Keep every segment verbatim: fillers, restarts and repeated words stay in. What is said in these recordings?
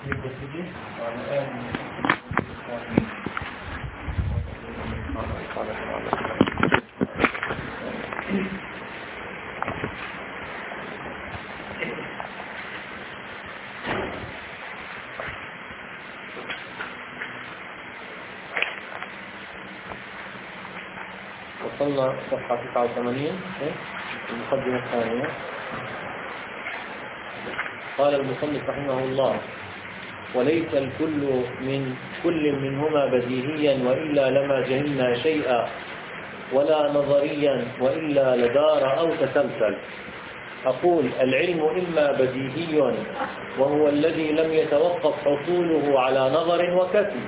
وصلنا صفحة تسعة وثمانين المقدمة الثانية. قال المصنف رحمه الله: وليس الكل من كل منهما بديهيا وإلا لما جهلنا شيئا، ولا نظريا وإلا لدار أو تسلسل. أقول: العلم إما بديهي وهو الذي لم يتوقف حصوله على نظر وكتم.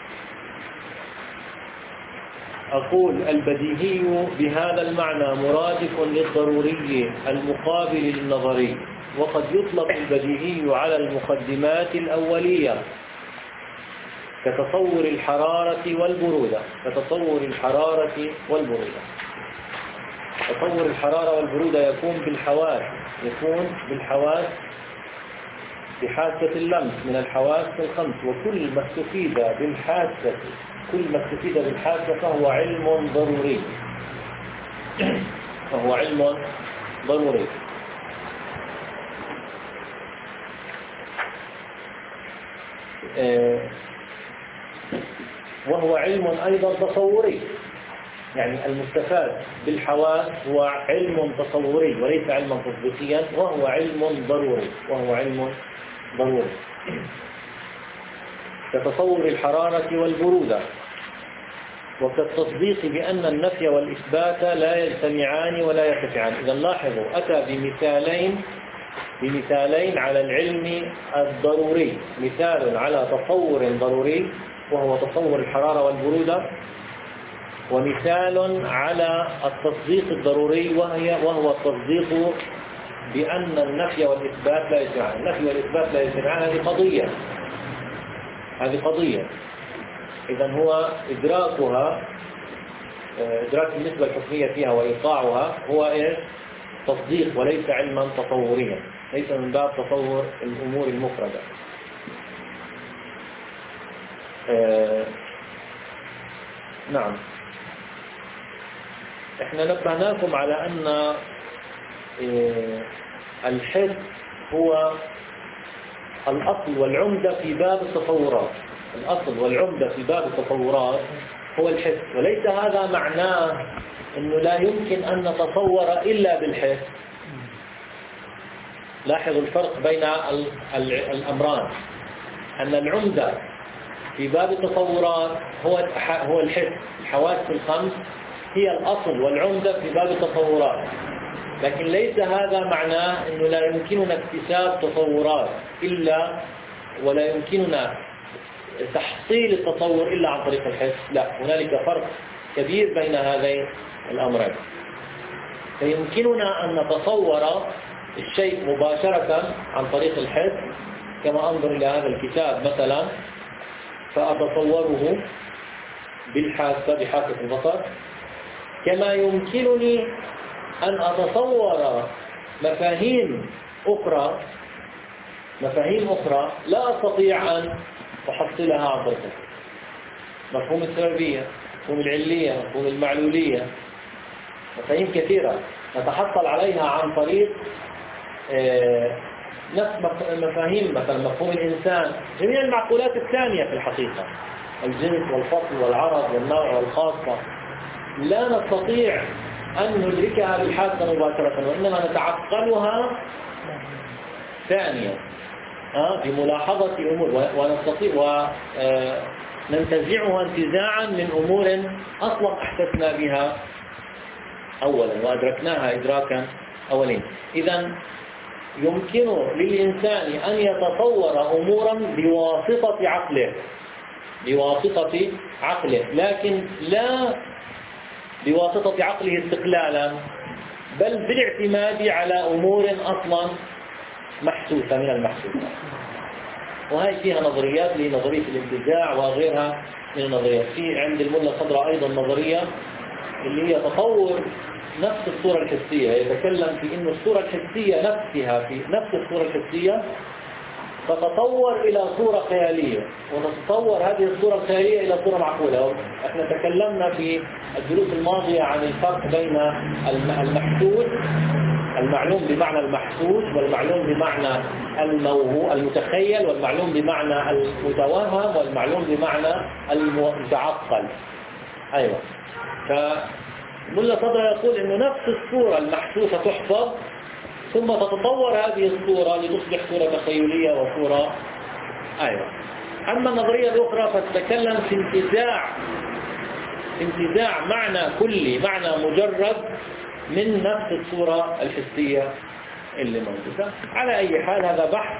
أقول: البديهي بهذا المعنى مرادف للضروري المقابل للنظري، وقد يطلق البديهي على المقدمات الأولية كتصور الحرارة والبرودة كتصور الحرارة والبرودة تصور الحرارة والبرودة يكون بالحواس يكون بالحواس بحاسة اللمس من الحواس الخمس، وكل ما استفيد بالحاسة كل ما استفيد بالحاسة فهو علم ضروري فهو علم ضروري وهو علم أيضا تصوري، يعني المستفاد بالحواس هو علم تصوري وليس علما تطبيقيا، وهو علم ضروري وهو علم ضروري كتصور الحرارة والبرودة، وكالتصديق بأن النفي والإثبات لا يجتمعان ولا يرتفعان. إذا لاحظوا أتى بمثالين بمثالين على العلم الضروري، مثال على تصور ضروري وهو تصور الحرارة والبرودة، ومثال على التصديق الضروري وهي وهو التصديق بأن النفي والإثبات لا يجتمعان. النفي والإثبات لا يجتمعان، هذه قضية هذه قضية إذن هو إدراكها إدراك النسبة الحكمية فيها وإيقاعها هو إيش؟ تصديق، وليس علما تصوريا، ليس من باب تصور الأمور المفردة. آه نعم، احنا نبهناكم على أن آه الحس هو الأصل والعمدة في باب التصورات. الأصل والعمدة في باب التصورات هو الحس، وليس هذا معناه أنه لا يمكن أن نتصور إلا بالحس. لاحظوا الفرق بين الأمران، أن العمدة في باب التصورات هو هو الحس، الحواس الخمس هي الأصل والعمدة في باب التصورات، لكن ليس هذا معناه أنه لا يمكننا اكتساب تصورات إلا ولا يمكننا تحصيل التصور إلا عن طريق الحس. لا، هنالك فرق كبير بين هذين الأمرين. فيمكننا أن نتصور الشيء مباشرة عن طريق الحس، كما أنظر إلى هذا الكتاب مثلا فأتصوره بالحاسة بحاسة البصر، كما يمكنني أن أتصور مفاهيم أخرى مفاهيم أخرى لا أستطيع أن أحصلها عن طريق الحس. مفهوم السببية، مفهوم العلية، مفهوم المعلولية، مفاهيم كثيرة نتحصل عليها عن طريق نفس مفاهيم مثلا مفهوم الإنسان، جميع المعقولات الثانية في الحقيقة، الجنس والفصل والعرض والنوع والخاصة، لا نستطيع أن ندركها بالحاسة مباشرة، وإنما نتعقلها ثانيا بملاحظة أمور، ونستطيع وننتزعها انتزاعا من أمور أصلا أحسسنا بها أولا وأدركناها إدراكا أولين. إذن يمكن للإنسان أن يتصور أمورا بواسطة عقله بواسطة عقله لكن لا بواسطة عقله استقلالا، بل بالاعتماد على أمور أصلا محسوسة من المحسوسات. وهي فيها نظريات لنظرية الانتزاع وغيرها من النظريات. في عند الملا الخضراء أيضا نظرية اللي هي تطور نفس الصورة الحسية، يتكلم في إنه الصورة الحسية نفسها في نفس الصورة الحسية تتطور إلى صورة خيالية، وتتطور هذه الصورة الخيالية إلى صورة معقولة. احنا تكلمنا في الدروس الماضية عن الفرق بين المحسوس، المعلوم بمعنى المحسوس، والمعلوم بمعنى الموهوم المتخيل، والمعلوم بمعنى المتوهم، والمعلوم بمعنى المتعقل. أيوة. فملا صدر يقول إنه نفس الصورة المحسوسة تحفظ، ثم تتطور هذه الصورة لتصبح صورة تخيلية وصورة. أيوة. أما النظرية الأخرى فتتكلم في انتزاع في انتزاع معنى كلي، معنى مجرد من نفس الصورة الحسية اللي موجودة. على أي حال هذا بحث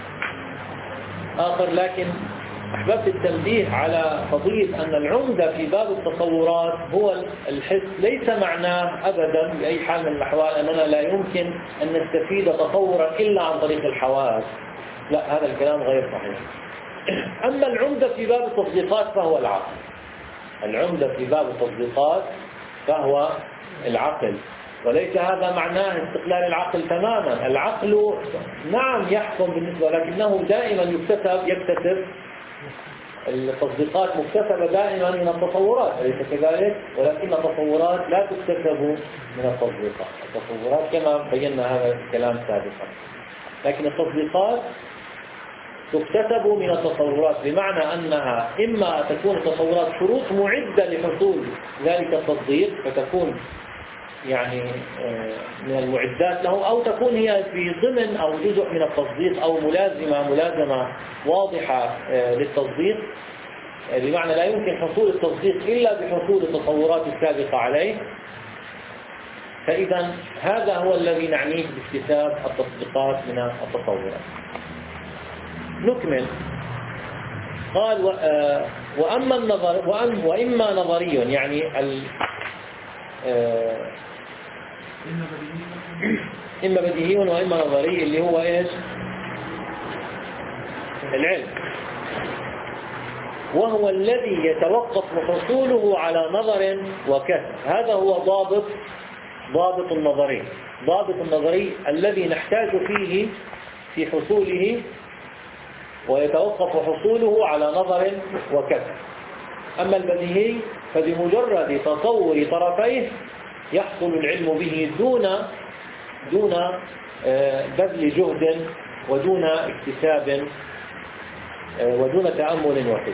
آخر، لكن أحببت التنبيه على قضية أن العمدة في باب التصورات هو الحس. ليس معناه أبدا بأي حال من الأحوال أننا لا يمكن أن نستفيد تصورا إلا عن طريق الحواس. لا، هذا الكلام غير صحيح. أما العمدة في باب التصديقات فهو العقل. العمدة في باب التصديقات فهو العقل، وليس هذا معناه استقلال العقل تماما. العقل نعم يحكم بالنسبة، لكنه دائما يكتسب يكتسب التصديقات مكتسبة دائما من التصورات، أليس كذلك؟ ولكن التصورات لا تكتسب من التصديقات. التصورات كما بينا هذا الكلام سابقا، لكن التصديقات تكتسب من التصورات، بمعنى أنها إما تكون التصورات شروط معدة لحصول ذلك التصديق فتكون يعني من المعدات له، أو تكون هي في ضمن أو جزء من التصديق، أو ملازمة ملازمة واضحة للتصديق، بمعنى لا يمكن حصول التصديق إلا بحصول التصورات السابقة عليه. فإذا هذا هو الذي نعنيه باكتساب التصديقات من التصورات. نكمل. قال وأما النظر وأم وإما نظري، يعني ال إما بديهي وإما نظري، اللي هو إيش؟ العلم، وهو الذي يتوقف حصوله على نظر وكسب. هذا هو ضابط ضابط النظري. ضابط النظري الذي نحتاج فيه في حصوله، ويتوقف حصوله على نظر وكسب. أما البديهي فبمجرد تصور طرفيه يحصل العلم به دون دون بذل جهد ودون اكتساب ودون تأمل وحس،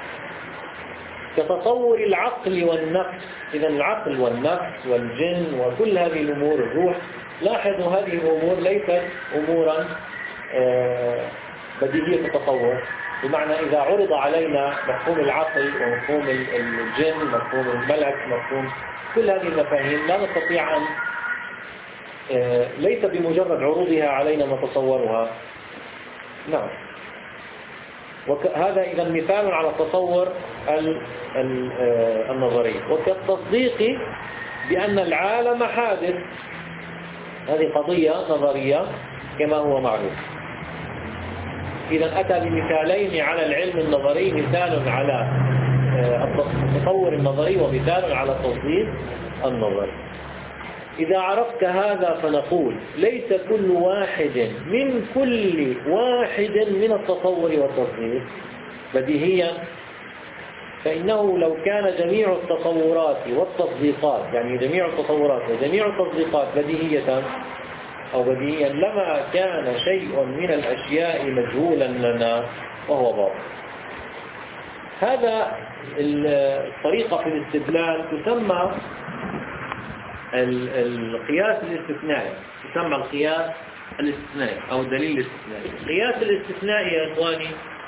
كتصور العقل والنفس. إذا العقل والنفس والجن وكل هذه الأمور، الروح، لاحظوا هذه الأمور ليست أمورا بديهية التصور، بمعنى إذا عرض علينا مفهوم العقل ومفهوم الجن، مفهوم الملك، مفهوم كل هذه المفاهيم، لا نستطيع أن ليس بمجرد عروضها علينا نتصورها. نعم. وهذا إذا مثال على التصور النظري. وكالتصديق بأن العالم حادث، هذه قضية نظرية كما هو معروف. إذا أتى بمثالين على العلم النظري، مثال على التصور النظري ومثال على التصديق النظري. إذا عرفت هذا فنقول ليس كل واحد من كل واحد من التصور والتصديق بديهيا، فإنه لو كان جميع التصورات والتصديقات، يعني جميع التصورات وجميع التصديقات بديهية أو بديهيا، لما كان شيء من الأشياء مجهولا لنا وهو باطل. هذا الطريقة في الاستدلال تسمى القياس الاستثنائي، تسمى القياس الاستثنائي أو الدليل الاستثنائي. القياس الاستثنائي يا إخواني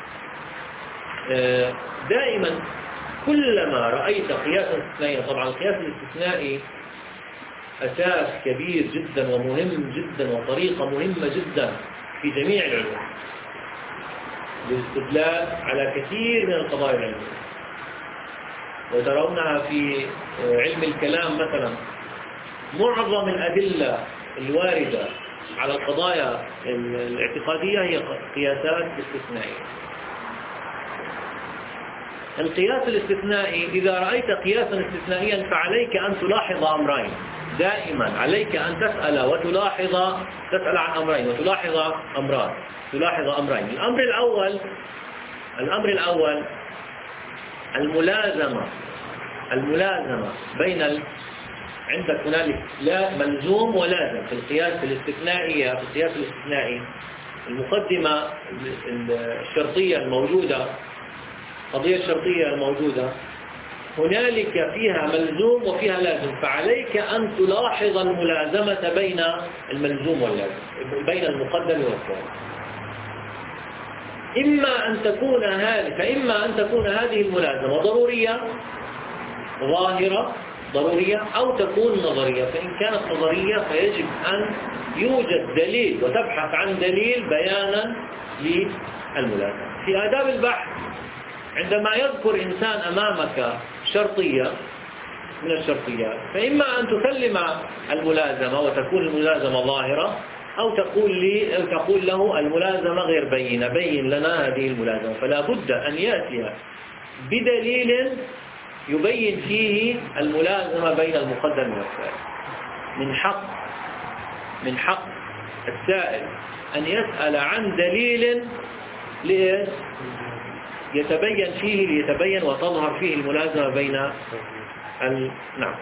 دائما كلما رأيت قياسا استثنائيا، طبعا القياس الاستثنائي أساس كبير جدا ومهم جدا وطريقة مهمة جدا في جميع العلوم للاستدلال على كثير من القضايا العلمية، وترونها في علم الكلام مثلا. معظم الأدلة الواردة على القضايا الاعتقادية هي قياسات استثنائية. القياس الاستثنائي، إذا رأيت قياسا استثنائيا فعليك أن تلاحظ أمرين. دائما عليك أن تسأل وتلاحظ تسأل عن أمرين وتلاحظ أمران تلاحظ أمرين الأمر الأول الأمر الأول الملازمة الملازمة بين ال... عندك هنالك لا ملزوم ولازم في القياس الاستثنائية في القياس الاستثنائي المقدمة الشرطية الموجودة القضية الشرطية الموجودة هنالك فيها ملزوم وفيها لازم فعليك أن تلاحظ الملازمة بين الملزوم واللازم بين المقدم والثاني إما أن تكون هذه فإما أن تكون هذه الملازمة ضرورية ظاهرة ضرورية أو تكون نظرية فإن كانت نظرية فيجب أن يوجد دليل وتبحث عن دليل بيانا للملازمة في آداب البحث عندما يذكر إنسان أمامك شرطية من الشرطيات فإما أن تسلم الملازمة وتكون الملازمة ظاهرة أو تقول لي أو تقول له الملازمة غير بينة بين لنا هذه الملازمة فلا بد أن يأتي بدليل يبين فيه الملازمة بين المقدم والثاني من حق من حق السائل أن يسأل عن دليل لإيه يتبين فيه ليتبين وتظهر فيه الملازمة بين ال... نعم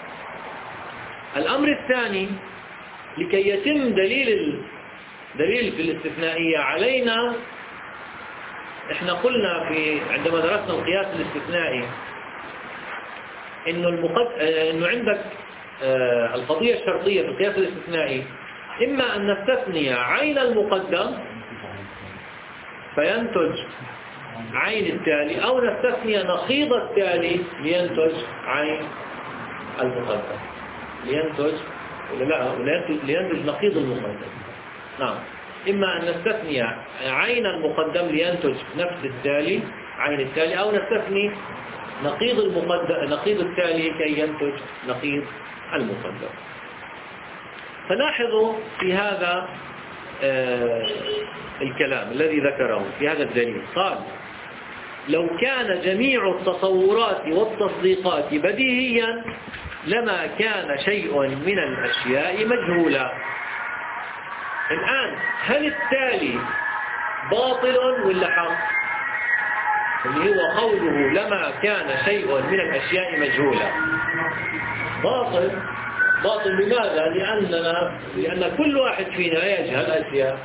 الأمر الثاني لكي يتم دليل ال... دليل في الاستثنائية علينا احنا قلنا في عندما درسنا القياس الاستثنائي انه المقد... انه عندك آه القضية الشرطية في القياس الاستثنائي اما ان نستثني عين المقدم فينتج عين التالي أو نستثني نقيض التالي لينتج عين المقدم لينتج ولا لا لينتج نقيض المقدم نعم إما أن نستثني عين المقدم لينتج نفس التالي عين التالي أو نستثني نقيض المقدم نقيض التالي كي ينتج نقيض المقدم فلاحظوا في هذا آه الكلام الذي ذكره في هذا الدليل قال لو كان جميع التصورات والتصديقات بديهيا لما كان شيء من الأشياء مجهولا الآن هل التالي باطل ولا حق اللي هو قوله لما كان شيء من الأشياء مجهولا باطل باطل لماذا لأننا لأن كل واحد فينا يجهل أشياء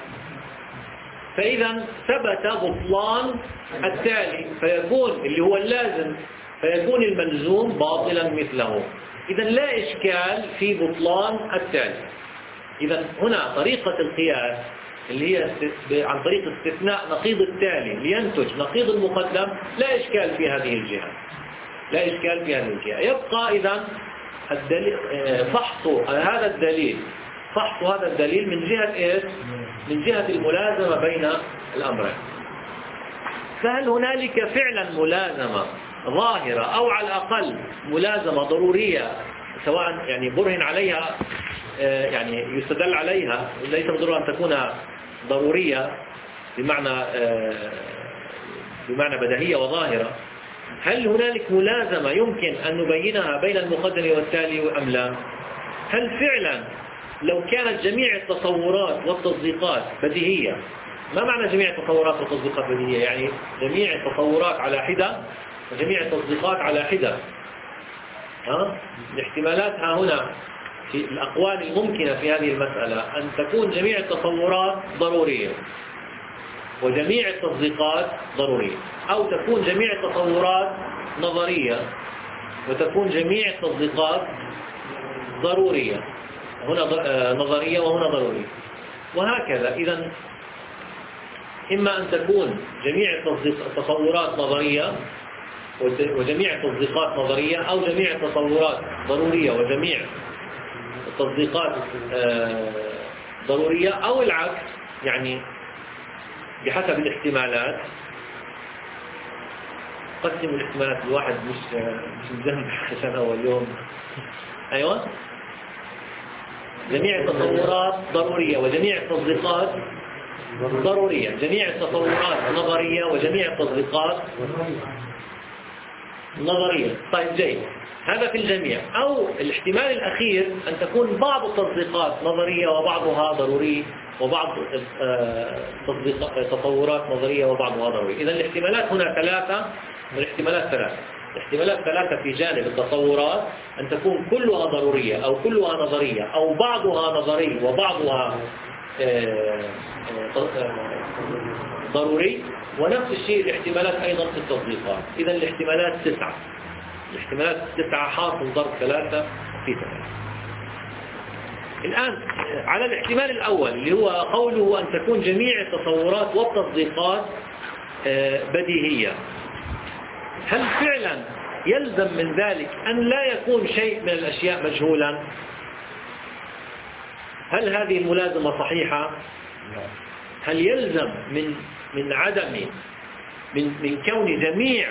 فإذا ثبت بطلان التالي فيكون اللي هو اللازم فيكون الملزوم باطلا مثله إذا لا إشكال في بطلان التالي إذا هنا طريقة القياس اللي هي عن طريق استثناء نقيض التالي لينتج نقيض المقدم لا إشكال في هذه الجهة لا إشكال في هذه الجهة يبقى إذا الدليل فحص هذا الدليل فحص هذا الدليل من جهة إيش؟ من جهة الملازمة بين الأمرين فهل هنالك فعلا ملازمة ظاهرة أو على الأقل ملازمة ضرورية سواء يعني برهن عليها يعني يستدل عليها ليس بالضرورة أن تكون ضرورية بمعنى بمعنى بديهية وظاهرة هل هنالك ملازمة يمكن أن نبينها بين المقدم والتالي أم لا هل فعلا لو كانت جميع التصورات والتصديقات بديهية ما معنى جميع التصورات والتصديقات بديهية يعني جميع التصورات على حدة وجميع التصديقات على حدة ها؟ الاحتمالات ها هنا في الأقوال الممكنة في هذه المسألة أن تكون جميع التصورات ضرورية وجميع التصديقات ضرورية أو تكون جميع التصورات نظرية وتكون جميع التصديقات ضرورية هنا نظرية وهنا ضرورية وهكذا إذا إما أن تكون جميع التصورات نظرية وجميع التصديقات نظرية أو جميع التصورات ضرورية وجميع التصديقات ضرورية أو العكس يعني بحسب الاحتمالات قسموا الاحتمالات الواحد مش مش مجمع عشان أول يوم أيوة جميع التصورات ضرورية وجميع التصديقات ضرورية جميع التصورات نظرية وجميع التصديقات نظريا. طيب جيد، هذا في الجميع. أو الاحتمال الأخير أن تكون بعض التطبيقات نظرية وبعضها ضروري، وبعض تصورات نظرية وبعضها ضروري. إذا الاحتمالات هنا ثلاثة، والاحتمالات ثلاثة الاحتمالات ثلاثة في جانب التصورات، أن تكون كلها ضرورية أو كلها نظرية أو بعضها نظري وبعضها ضروري. ونفس الشيء الاحتمالات أيضا في التطبيقات. إذا الاحتمالات تسعة، الاحتمالات تسعة حاصل ضرب ثلاثة في ثلاثة. الآن على الاحتمال الأول اللي هو قوله أن تكون جميع التصورات والتصديقات بديهية، هل فعلا يلزم من ذلك أن لا يكون شيء من الأشياء مجهولا؟ هل هذه الملازمة صحيحة؟ هل يلزم من من عدم من من كون جميع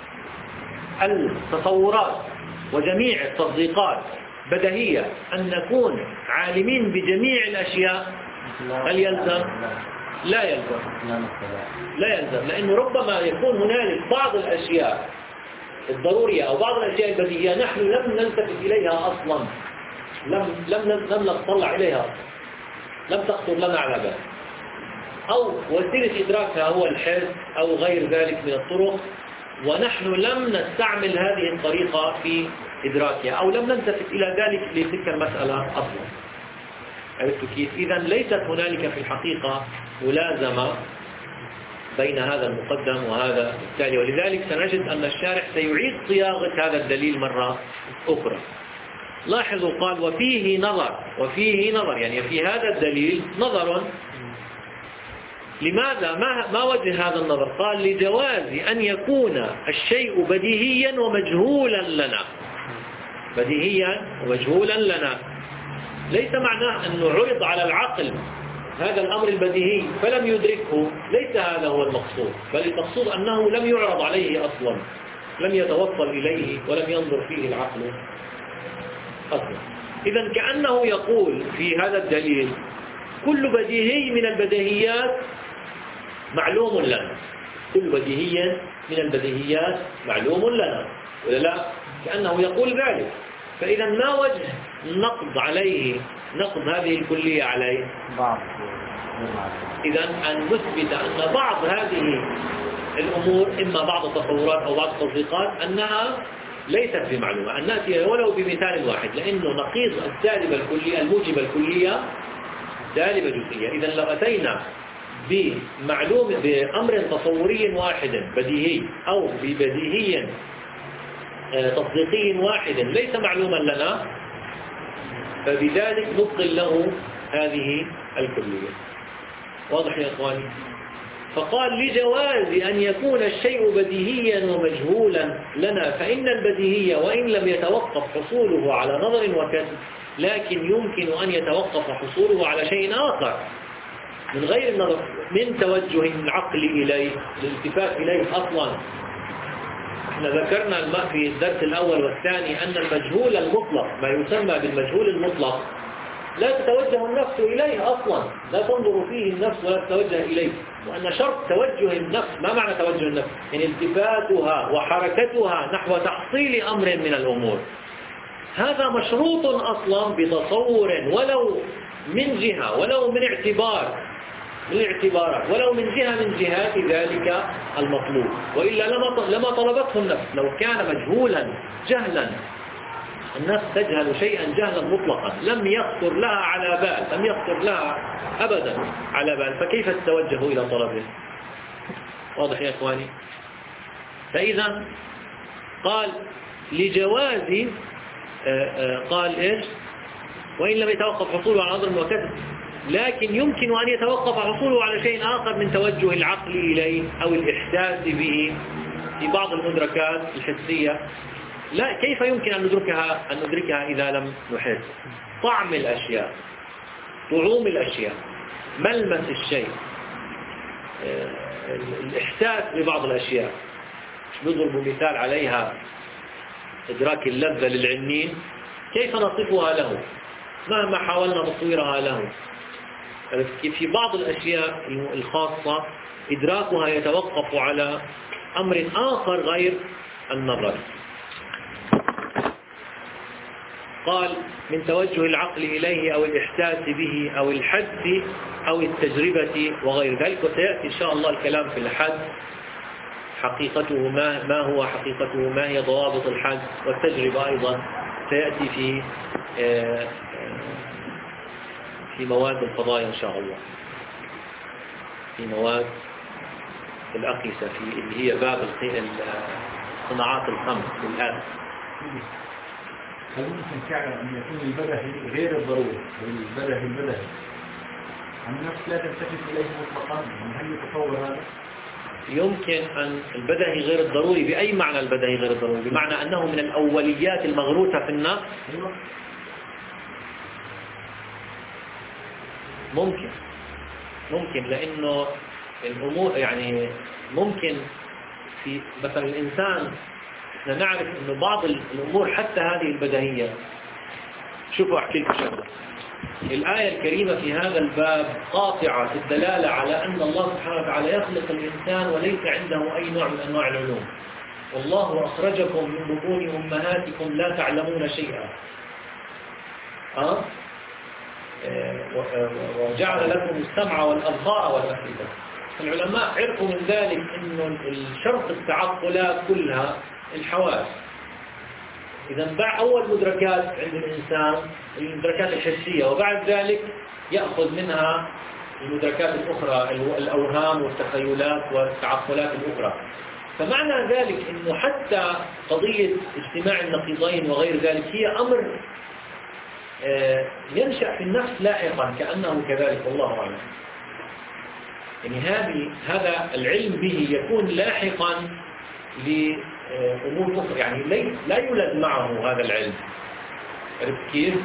التصورات وجميع التصديقات بديهية أن نكون عالمين بجميع الأشياء؟ هل يلزم؟ لا يلزم، لا يلزم، لأنه ربما يكون هنالك بعض الأشياء الضرورية أو بعض الأشياء البديهية نحن لم نلتفت إليها أصلا، لم لم لم نطلع إليها أصلا، لم تخطر لنا على بال، أو وسيلة إدراكها هو الحس أو غير ذلك من الطرق، ونحن لم نستعمل هذه الطريقة في إدراكها أو لم نلتفت إلى ذلك لتلك المسألة أصلا. عرفتوا كيف؟ إذا ليست هنالك في الحقيقة ملازمة بين هذا المقدم وهذا التالي، ولذلك سنجد أن الشارح سيعيد صياغة هذا الدليل مرة أخرى. لاحظوا قال وفيه نظر، وفيه نظر يعني في هذا الدليل نظر. لماذا؟ ما ما وجه هذا النظر؟ قال لجواز أن يكون الشيء بديهيا ومجهولا لنا، بديهيا ومجهولا لنا. ليس معناه أنه عرض على العقل هذا الأمر البديهي فلم يدركه، ليس هذا هو المقصود، بل المقصود أنه لم يعرض عليه أصلا، لم يتوصل إليه ولم ينظر فيه العقل أصلا. إذا كأنه يقول في هذا الدليل كل بديهي من البديهيات معلوم لنا، كل بديهي من البديهيات معلوم لنا، ولا لا؟ كأنه يقول ذلك. فإذا ما وجه نقض عليه، نقض هذه الكلية عليه؟ بعض. إذا أن نثبت أن بعض هذه الأمور إما بعض التصورات أو بعض التصديقات أنها ليست بمعلومة، أن نأتي ولو بمثال واحد، لأنه نقيض السالبة الكلية الموجبة الكلية سالبة جزئية. إذا لو أتينا بمعلوم بأمر تصوري واحد بديهي أو ببديهي تصديقي واحد ليس معلوما لنا، فبذلك نبطل له هذه الكلية. واضح يا أخواني؟ فقال لجواز أن يكون الشيء بديهيا ومجهولا لنا، فإن البديهية وإن لم يتوقف حصوله على نظر وكسب لكن يمكن أن يتوقف حصوله على شيء آخر من غير النظر، من توجه العقل إليه، الالتفات إليه أصلا. احنا ذكرنا الماء في الدرس الأول والثاني أن المجهول المطلق، ما يسمى بالمجهول المطلق، لا تتوجه النفس إليه أصلا، لا تنظر فيه النفس ولا تتوجه إليه. وأن شرط توجه النفس، ما معنى توجه النفس؟ يعني التفاتها وحركتها نحو تحصيل أمر من الأمور، هذا مشروط أصلا بتصور ولو من جهة ولو من اعتبار من الاعتبارات ولو من جهة من جهات ذلك المطلوب، وإلا لما لما طلبته النفس. لو كان مجهولا جهلا، النفس تجهل شيئا جهلا مطلقا لم يخطر لها على بال، لم يخطر لها أبدا على بال، فكيف تتوجه إلى طلبه؟ واضح يا إخواني؟ فإذا قال لجواز قال إيش؟ وإن لم يتوقف حصوله على نظر وكسب لكن يمكن أن يتوقف حصوله على شيء آخر من توجه العقل إليه أو الإحساس به في بعض المدركات الحسية. لا، كيف يمكن أن ندركها أن ندركها إذا لم نحس؟ طعم الأشياء، طعوم الأشياء، ملمس الشيء، الإحساس ببعض الأشياء. نضرب مثال عليها إدراك اللذة للعنين، كيف نصفها له مهما حاولنا تصويرها له؟ في بعض الأشياء الخاصة إدراكها يتوقف على أمر آخر غير النظر. قال من توجه العقل إليه أو الإحساس به أو الحد أو التجربة وغير ذلك. وسيأتي إن شاء الله الكلام في الحد، حقيقته ما, ما هو حقيقته، ما هي ضوابط الحد، والتجربة أيضا سيأتي في في مواد القضايا إن شاء الله، في مواد الأقيسة في اللي هي باب الصناعات الخمس الآن. هل ممكن فعلا أن يكون البدهي غير الضروري، البدهي البدهي عن نفس لا تلتفت إليه مطلقا؟ هل يتصور هذا؟ يمكن أن البدهي غير الضروري بأي معنى البدهي غير الضروري؟ بمعنى أنه من الأوليات المغروسة في النفس. ممكن ممكن لأنه الأمور يعني ممكن في مثلا الإنسان احنا نعرف أنه بعض الأمور حتى هذه البدهية. شوفوا أحكي لكم شغلة. الآية الكريمة في هذا الباب قاطعة في الدلالة على أن الله سبحانه وتعالى يخلق الإنسان وليس عنده أي نوع من أنواع العلوم. والله أخرجكم من بطون أمهاتكم لا تعلمون شيئا. أه؟ وجعل لكم السمع والأبصار والأفئدة. العلماء عرفوا من ذلك أن الشرط التعقلات كلها الحواس. إذا باع أول مدركات عند الإنسان المدركات الحسية، وبعد ذلك يأخذ منها المدركات الأخرى الأوهام والتخيلات والتعقلات الأخرى. فمعنى ذلك أنه حتى قضية اجتماع النقيضين وغير ذلك هي أمر ينشأ في النفس لاحقا كأنه كذلك، والله أعلم. يعني هذه هذا العلم به يكون لاحقا لأمور أخرى، يعني لا يولد معه هذا العلم. عرفت كيف؟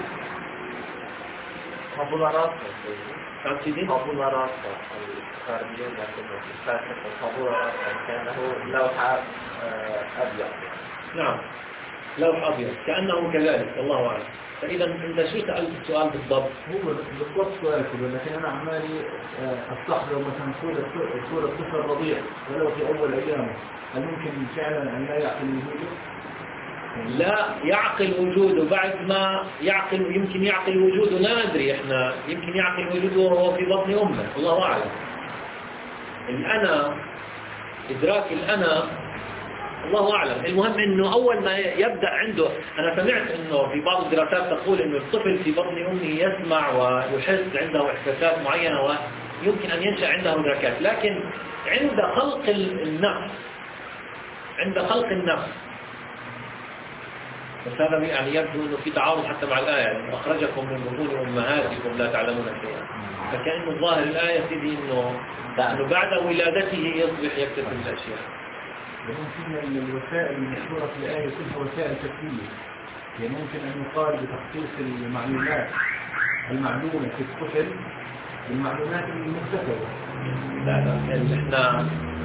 طابولارات سيدي؟ طابولارات الخارجية لكن طابولارات كأنه لوحة أبيض. نعم لوح أبيض كأنه كذلك، والله أعلم. فإذا أنت شو سألت السؤال بالضبط؟ هو بالضبط سؤالك، لكن أنا عمالي أستحضر مثلا سورة سورة طفل الرضيع ولو في أول أيامه، هل ممكن فعلا أن لا يعقل وجوده؟ لا يعقل وجوده بعد ما يعقل، يمكن يعقل وجوده لا ندري إحنا، يمكن يعقل وجوده وهو في بطن أمه، الله أعلم. الأنا، إدراك الأنا الله أعلم. المهم أنه أول ما يبدأ عنده، أنا سمعت أنه في بعض الدراسات تقول أنه الطفل في بطن أمه يسمع ويحس، عنده إحساسات معينة ويمكن أن ينشأ عنده مدركات، لكن عند خلق النفس عند خلق النفس بس هذا يعني يبدو أنه في تعارض حتى مع الآية، يعني أخرجكم من بطون أمهاتكم لا تعلمون شيئا. فكأنه الظاهر الآية تدي أنه بعد ولادته يصبح يكتسب الأشياء. ممكن الوسائل المذكورة في الآية كلها وسائل تكوينية، يعني ممكن أن يقال بتخصيص المعلومات المعلومة في الطفل المعلومات المكتسبة. لا لا احنا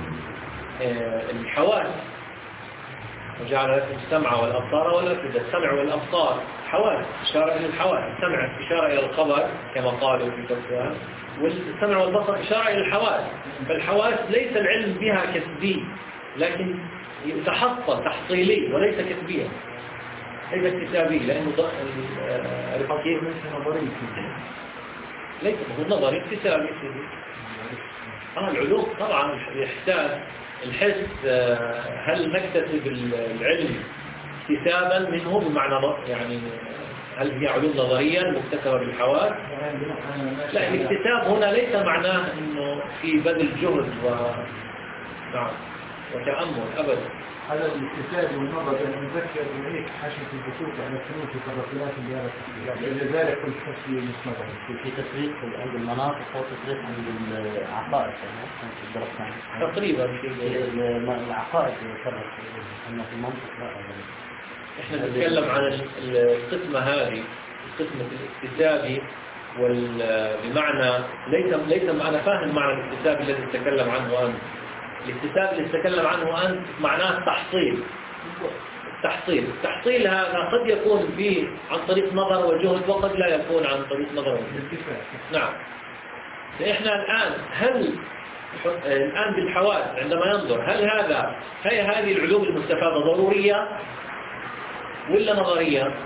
الحواس وجعل لكم السمع والأبصار والأفئدة. السمع والأبصار حواس، إشارة إلى الحواس. السمع إشارة إلى الخبر كما قالوا في تفسيرها، والسمع والبصر إشارة إلى الحواس. فالحواس ليس العلم بها كسبي، لكن يتحصل تحصيلي وليس كتبيا، ليس اكتسابي، لأنه الحقيقة ليس نظري، ليس هو نظري اكتسابي. آه العلوم طبعا الإحساس الحس، هل نكتسب العلم اكتسابا منه بمعنى يعني هل هي علوم نظرية مكتسبة بالحواس؟ لا، الاكتساب هنا ليس معناه انه في بذل جهد و نعم وتأمل أبدا. هذا الاكتساب والنظر أن نذكر بهيك حاشية البسوط على السنوات والترقلات اللي هذا لذلك كنت تسوي مصنفة في تسويق عند المناطق أو تسويق عند العقائد تقريبا في العقائد يفرق أنه في المنطق لا. احنا نتكلم عن القسمة هذه، قسمة الاكتسابي بمعنى ليس ليس أنا فاهم معنى الاكتساب الذي تتكلم عنه أنت. الاكتساب اللي تتكلم عنه أنت معناه التحصيل. التحصيل التحصيل هذا قد يكون به عن طريق نظر وجهد، وقد لا يكون عن طريق نظر وجهد. نعم. فإحنا الآن هل الآن بالحواس عندما ينظر هل هذا هي هذه العلوم المستفادة ضرورية ولا نظرية؟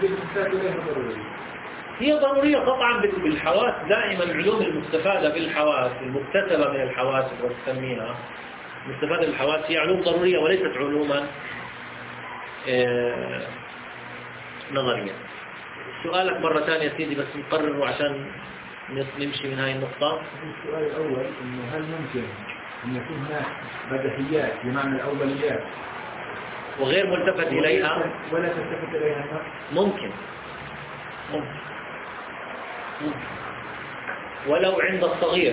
هي ضرورية قطعا بالحواس. دائما العلوم المستفادة بالحواس المكتسبة من الحواس وتسميها مستفادة بالحواس هي علوم ضرورية وليست علوما آه نظرية. سؤالك مرة ثانية سيدي بس نقرره عشان نمشي من هاي النقطة. السؤال الأول إنه هل ممكن أن يكون هناك بديهيات بمعنى الأوليات وغير ملتفت إليها ولا تلتفت إليها النفس؟ ممكن ممكن ممكن ولو عند الصغير.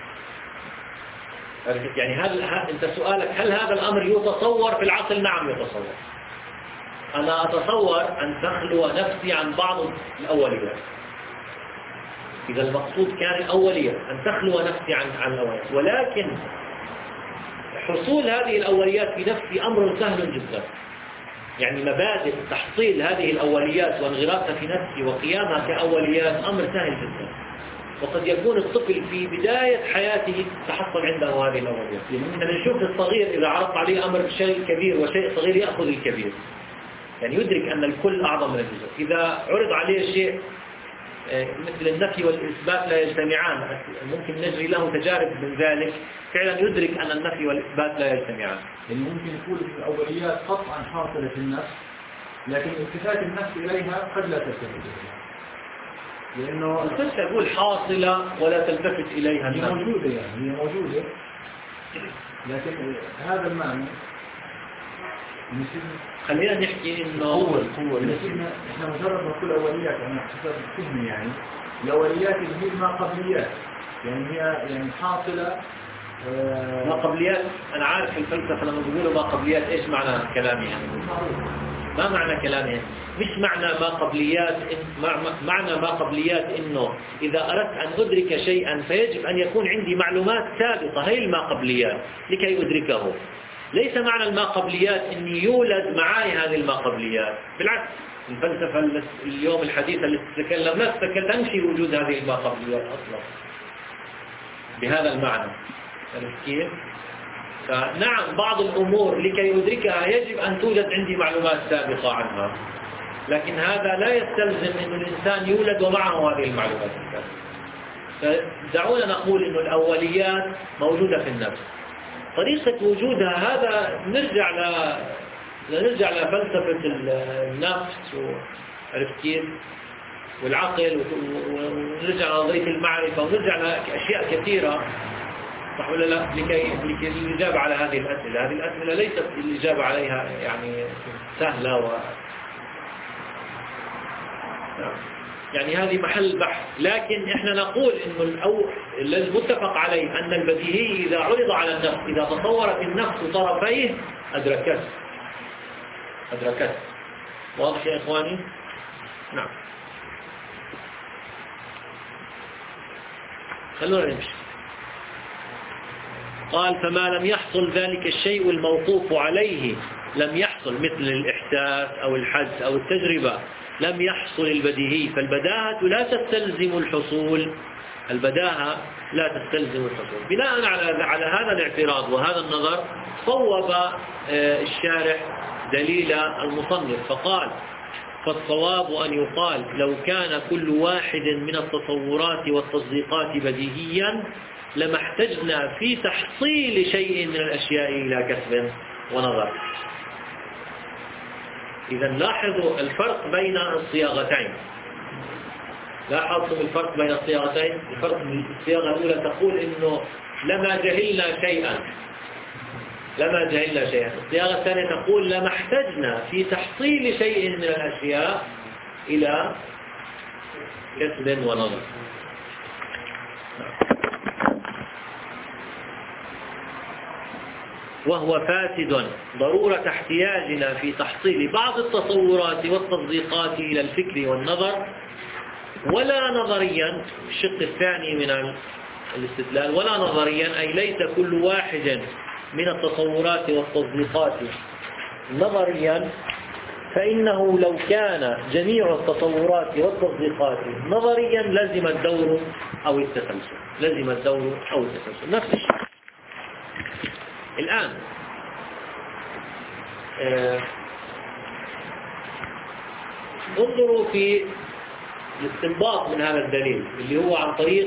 يعني هل أنت سؤالك هل هذا الأمر يتصور في العقل؟ نعم يتصور. أنا أتصور أن تخلو نفسي عن بعض الأوليات. إذا المقصود كان الأولية أن تخلو نفسي عن عن الأوليات، ولكن حصول هذه الأوليات في نفسي أمر سهل جدا. يعني مبادئ تحصيل هذه الأوليات وانغراسها في نفسي وقيامها كأوليات أمر سهل جدا. وقد يكون الطفل في بداية حياته تحصل عنده هذه الأوليات. يعني نشوف الصغير إذا عرض عليه أمر شيء كبير وشيء صغير يأخذ الكبير، يعني يدرك أن الكل أعظم من الجزء. إذا عرض عليه شيء مثل النفي والإثبات لا يجتمعان، ممكن نجري له تجارب من ذلك فعلا يدرك أن النفي والإثبات لا يجتمعان. يعني ممكن يكون الأوليات قطعا حاصلة في النفس، لكن التفات النفس إليها قد لا تلتفت إليها، لأنه كنت أقول حاصلة ولا تلتفت إليها. هي موجودة، يعني هي موجودة، لكن هذا المعنى خلينا نحكي إنه قوة قوة إحنا مجرد ما كل أوليات أنا حسب فهمي يعني الأوليات اللي هي ما قبليات، يعني هي يعني حاصلة آه ما قبليات. أنا عارف في الفلسفة لما بيقولوا ما قبليات إيش معنى كلامي يعني؟ ما معنى كلامي؟ مش معنى ما قبليات إن معنى ما قبليات إنه إذا أردت أن أدرك شيئا فيجب أن يكون عندي معلومات سابقة، هي الما قبليات لكي أدركه. ليس معنى الماء قبليات إني يولد معي هذه الماء قبليات. بالعكس الفلسفة اليوم الحديثة اللي تتكلم لا تتكلم تنفي وجود هذه الماء قبليات أصلا بهذا المعنى. كيف؟ فنعم بعض الأمور لكي أدركها يجب أن توجد عندي معلومات سابقة عنها، لكن هذا لا يستلزم أن الإنسان يولد ومعه هذه المعلومات السابقة. فدعونا نقول أن الأوليات موجودة في النفس. طريقة وجودها هذا نرجع ل نرجع لفلسفة النفس وعرفت كيف والعقل ونرجع لنظرية المعرفة ونرجع لأشياء كثيرة، صح ولا لا؟ لكي لكي الإجابة على هذه الأسئلة. هذه الأسئلة ليست الإجابة عليها يعني سهلة و يعني هذه محل بحث، لكن احنا نقول انه الأول المتفق عليه ان البديهي اذا عرض على النفس اذا تصورت النفس طرفيه ادركته ادركته. واضح يا اخواني؟ نعم. خلونا نمشي. قال فما لم يحصل ذلك الشيء الموقوف عليه لم يحصل، مثل الإحساس أو الحدس أو التجربة لم يحصل البديهي. فالبداهة لا تستلزم الحصول، البداهة لا تستلزم الحصول. بناء على على هذا الاعتراض وهذا النظر صوب الشارح دليل المصنف فقال فالصواب أن يقال لو كان كل واحد من التصورات والتصديقات بديهيا لما احتجنا في تحصيل شيء من الأشياء إلى كسب ونظر. إذا لاحظوا الفرق بين الصياغتين. لاحظتم الفرق بين الصياغتين. الفرق الصياغة الأولى تقول إنه لما جهلنا شيئا لما جهلنا شيئا. الصياغة الثانية تقول لما احتجنا في تحصيل شيء من الأشياء إلى كسب ونظر. وهو فاسد ضرورة احتياجنا في تحصيل بعض التصورات والتصديقات إلى الفكر والنظر، ولا نظريا الشق الثاني من الاستدلال ولا نظريا، أي ليس كل واحد من التصورات والتصديقات نظريا، فإنه لو كان جميع التصورات والتصديقات نظريا لزم الدور أو التسلسل لزم الدور أو التسلسل نفس الشيء. الآن آه انظروا في الاستنباط من هذا الدليل اللي هو عن طريق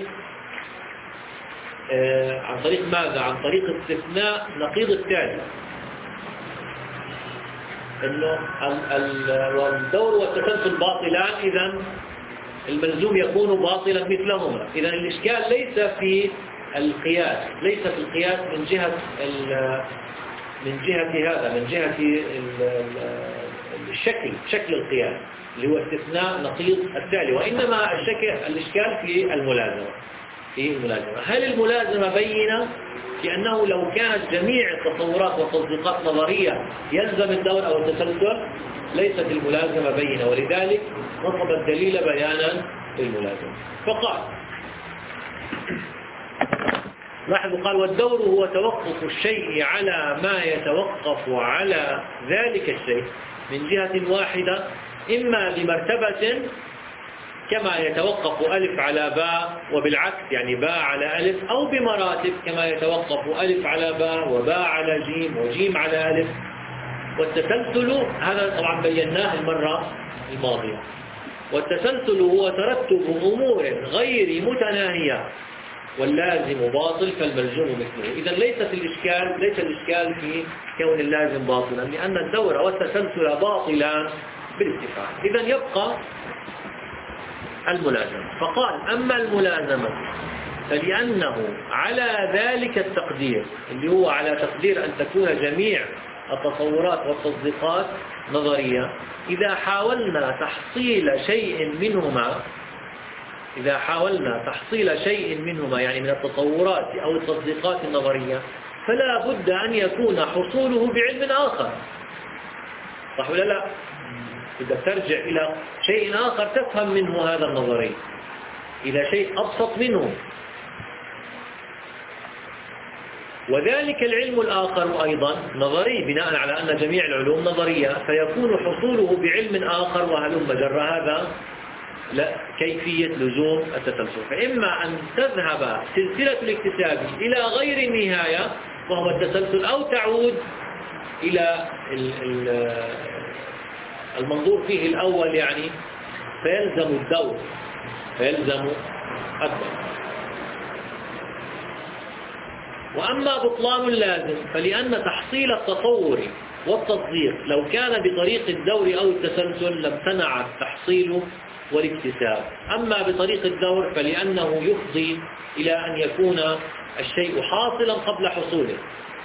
آه عن طريق ماذا؟ عن طريق استثناء نقيض التالي، انه الدور والتسلسل باطلان، اذا الملزوم يكون باطلا مثلهما. اذا الاشكال ليس في القياس، ليس في القياس من جهة من جهة هذا من جهة الشكل، شكل القياس اللي هو استثناء نقيض التالي، وإنما الشكل الإشكال في الملازمة في الملازمة هل الملازمة بينة؟ لأنه لو كانت جميع التصورات والتصديقات نظرية يلزم الدور أو التسلسل، ليست الملازمة بينة، ولذلك نصب الدليل بيانا للملازمة. فقال لاحظوا قال والدور هو توقف الشيء على ما يتوقف على ذلك الشيء من جهة واحدة، إما بمرتبة كما يتوقف ألف على باء وبالعكس، يعني باء على ألف، أو بمراتب كما يتوقف ألف على باء وباء على جيم وجيم على ألف. والتسلسل هذا طبعا بيناه المرة الماضية، والتسلسل هو ترتب أمور غير متناهية، واللازم باطل فالملزوم مثله. إذا ليس في الإشكال ليس الإشكال في كون اللازم باطلا، لأن الدور والتسلسل باطلان بالاتفاق. إذا يبقى الملازمة. فقال أما الملازمة فلأنه على ذلك التقدير اللي هو على تقدير أن تكون جميع التصورات والتصديقات نظرية، إذا حاولنا تحصيل شيء منهما إذا حاولنا تحصيل شيء منهما يعني من التصورات أو التصديقات النظرية، فلا بد أن يكون حصوله بعلم آخر، صح ولا لا؟ إذا ترجع إلى شيء آخر تفهم منه هذا النظري، إلى شيء أبسط منه، وذلك العلم الآخر أيضا نظري بناء على أن جميع العلوم نظرية، فيكون حصوله بعلم آخر وهلم جر. هذا لا كيفية لزوم التسلسل. فإما أن تذهب سلسلة الاكتساب إلى غير النهاية وهو التسلسل، أو تعود إلى المنظور فيه الأول يعني فيلزم الدور فيلزم الدور. وأما بطلان اللازم فلأن تحصيل التصور والتصديق لو كان بطريق الدور أو التسلسل لامتنع التحصيل والاكتساب. أما بطريق الدور فلأنه يفضي إلى أن يكون الشيء حاصلا قبل حصوله،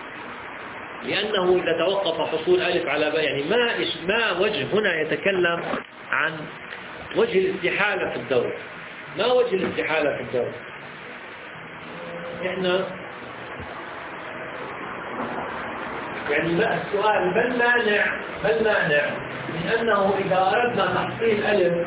لأنه إذا توقف حصول ألف على باء يعني ما ما وجه هنا يتكلم عن وجه الاستحالة في الدور. ما وجه الاستحالة في الدور؟ إحنا يعني ما السؤال ما المانع ما المانع من أنه إذا أردنا تحصيل ألف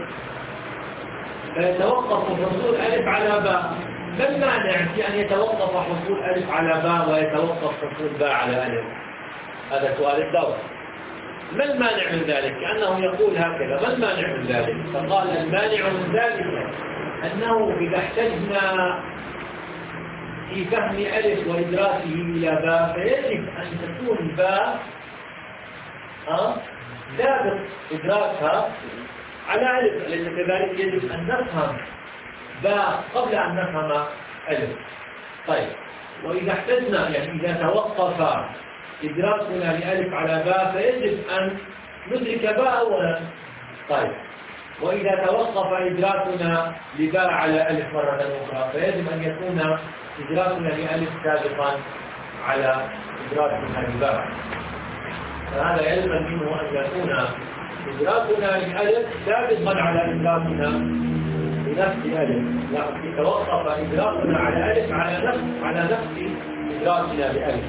فيتوقف حصول ألف على باء، ما المانع في أن يتوقف حصول ألف على باء ويتوقف حصول باء على ألف؟ هذا سؤال الدور. ما المانع من ذلك؟ كأنه يقول هكذا، ما المانع من ذلك؟ فقال المانع من ذلك أنه إذا احتجنا في فهم ألف وإدراكه إلى باء فيجب أن تكون باء ثابت إدراكها على ألف، لأن كذلك يجب أن نفهم باء قبل أن نفهم ألف. طيب، وإذا احتجنا يعني إذا توقف إدراكنا لألف على باء فيجب أن ندرك باء أولا. طيب، وإذا توقف إدراكنا لباء على ألف مرة أخرى فيجب أن يكون إدراكنا لألف سابقا على إدراكنا لباء. فهذا يلزم منه أن يكون إدراكنا لألف سابقا على إدراكنا لنفس ألف، يتوقف إدراكنا على ألف على نفس على نفس إدراكنا لألف.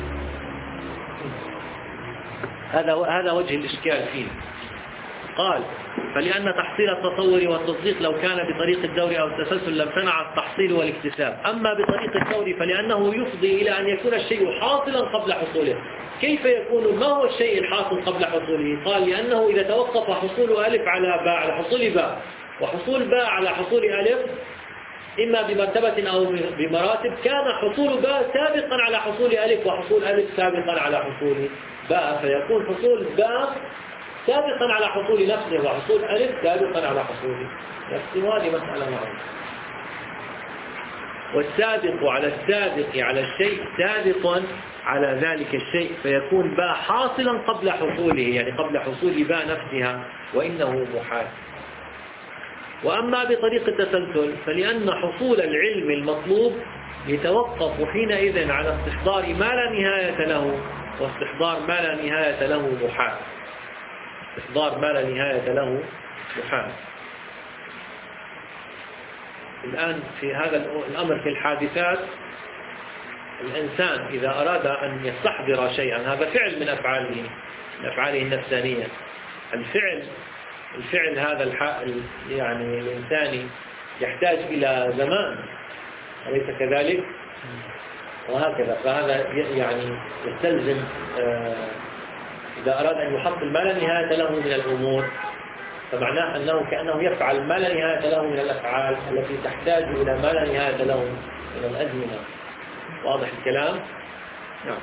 هذا هذا وجه الإشكال فيه. قال فلأن تحصيل التصور والتصديق لو كان بطريق الدور أو التسلسل لامتنع التحصيل والاكتساب. أما بطريق الدور فلأنه يفضي إلى أن يكون الشيء حاصلا قبل حصوله. كيف يكون؟ ما هو الشيء الحاصل قبل حصوله؟ قال لأنه إذا توقف حصول ألف على باء على حصول باء وحصول باء على حصول ألف إما بمرتبة أو بمراتب، كان حصول باء سابقا على حصول ألف، وحصول ألف سابقا على حصول باء، فيكون حصول باء سابقا على حصول نفسه، وحصول ألف سابقا على حصول نفسه. وهذه مسألة معروفة. والسابق على السابق على الشيء سابق على ذلك الشيء، فيكون باء حاصلا قبل حصوله، يعني قبل حصول باء نفسها، وإنه محال. وأما بطريق التسلسل فلأن حصول العلم المطلوب يتوقف حينئذ على استحضار ما لا نهاية له، واستحضار ما لا نهاية له محال. استحضار ما لا نهاية له محال. الآن في هذا الأمر في الحادثات، الإنسان إذا أراد أن يستحضر شيئا، هذا فعل من أفعاله من أفعاله النفسانية. الفعل الفعل هذا الح... يعني الإنساني يحتاج إلى زمان، أليس كذلك؟ وهكذا. فهذا يعني يستلزم إذا أراد أن يحصل ما لا نهاية له من الأمور، فمعناه أنه كأنه يفعل ما لا نهاية له من الأفعال التي تحتاج إلى ما لا نهاية له من الأزمنة. واضح الكلام؟ نعم.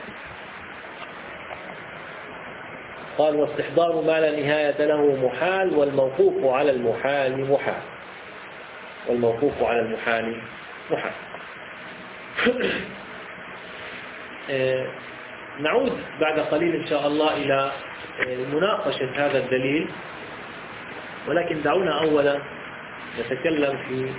قال واستحضار ما لا نهاية له محال، والموقوف على المحال محال. والموقوف على المحال محال. نعود بعد قليل إن شاء الله إلى مناقشة هذا الدليل، ولكن دعونا أولا نتكلم في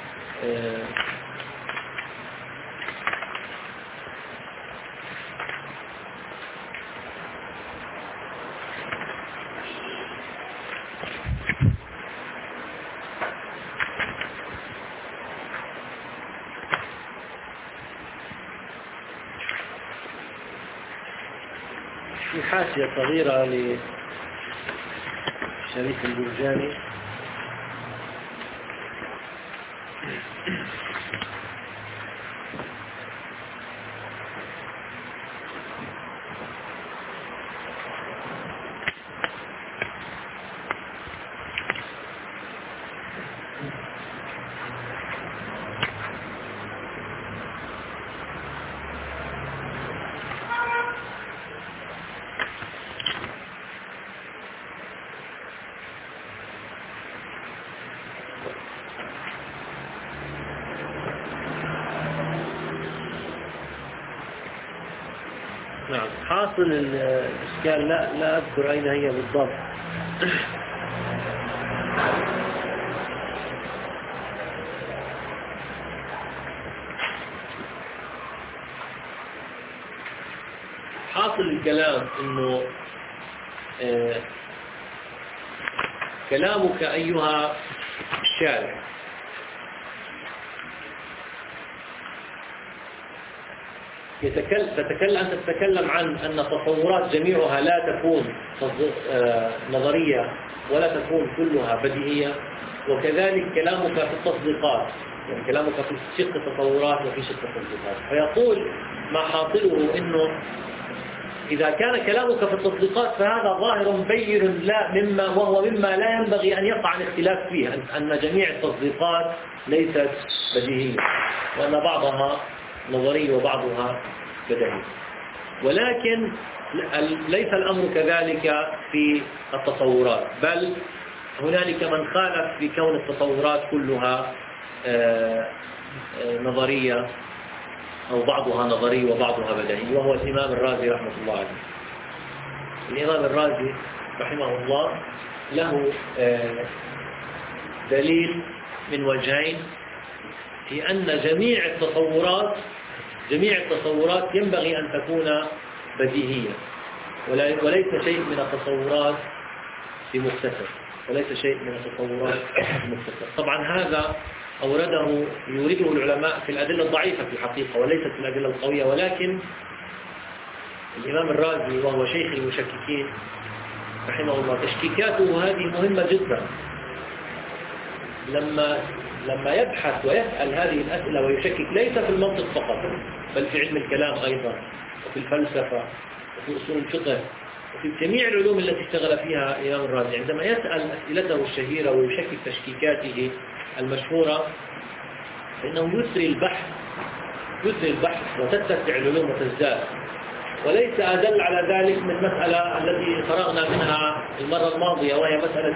في حاشية صغيرة لشريف البرجاني. نعم. حاصل الإشكال لا لا أذكر أين هي بالضبط. حاصل الكلام إنه آه كلامك أيها الشارع يتكلم تتكلم أنت تتكلم عن أن تصورات جميعها لا تكون نظرية ولا تكون كلها بديهية، وكذلك كلامك في التصديقات، يعني كلامك في شق التصورات وفي شق التصديقات. فيقول ما حاصله إنه إذا كان كلامك في التصديقات فهذا ظاهر بين لا مما وهو مما لا ينبغي أن يقع الاختلاف فيه، أن جميع التصديقات ليست بديهية، وأن بعضها نظري وبعضها بديهي. ولكن ليس الأمر كذلك في التصورات، بل هنالك من خالف في كون التصورات كلها نظرية أو بعضها نظري وبعضها بديهي، وهو الإمام الرازي رحمة الله عليه. الإمام الرازي رحمه الله له دليل من وجهين في أن جميع التصورات جميع التصورات ينبغي أن تكون بديهية، وليس شيء من التصورات بمختصر وليس شيء من التصورات بمختصر. طبعا هذا أورده يورده العلماء في الأدلة الضعيفة في الحقيقة وليست في الأدلة القوية، ولكن الإمام الرازي وهو شيخ المشككين رحمه الله تشكيكاته هذه مهمة جدا. لما لما يبحث ويسأل هذه الأسئلة ويشكك ليس في المنطق فقط بل في علم الكلام أيضا، وفي الفلسفة، وفي أصول الفقه، وفي جميع العلوم التي اشتغل فيها الإمام الرازي، عندما يسأل أسئلته الشهيرة ويشكك تشكيكاته المشهورة فإنه يسري البحث يسري البحث وتتسع العلوم وتزداد، وليس أدل على ذلك من مسألة التي فرغنا منها المرة الماضية، وهي مسألة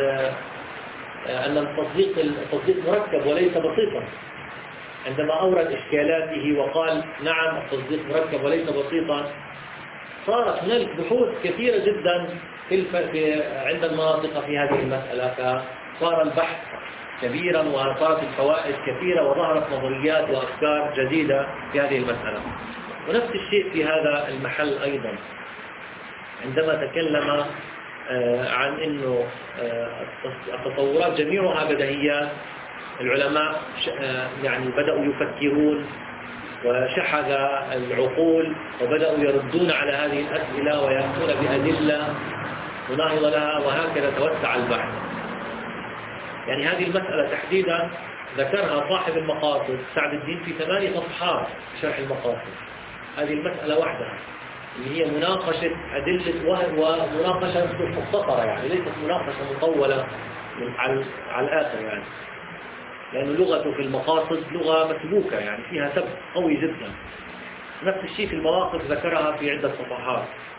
أن التصديق التصديق مركب وليس بسيطا. عندما أورد إشكالاته وقال نعم التصديق مركب وليس بسيطا، صارت هناك بحوث كثيرة جدا في الف... في عند المناطق في هذه المسألة، فصار البحث كبيرا وصارت الفوائد كثيرة وظهرت نظريات وأفكار جديدة في هذه المسألة. ونفس الشيء في هذا المحل أيضا، عندما تكلم عن أنه التطورات جميعها بديهيات، العلماء يعني بدأوا يفكرون وشحذ العقول وبدأوا يردون على هذه الأسئلة ويأتون بأدلة مناهضة لها، وهكذا توسع البحث. يعني هذه المسألة تحديدا ذكرها صاحب المقاصد سعد الدين في ثمانية صفحات في شرح المقاصد. هذه المسألة وحدها اللي هي مناقشة أدلة ومناقشة مختصرة، يعني ليست مناقشة مطولة على الآخر، يعني لأن لغته في المقاصد لغة مسبوكة، يعني فيها سبب قوي جدا. نفس الشيء في المواقف ذكرها في عدة صفحات.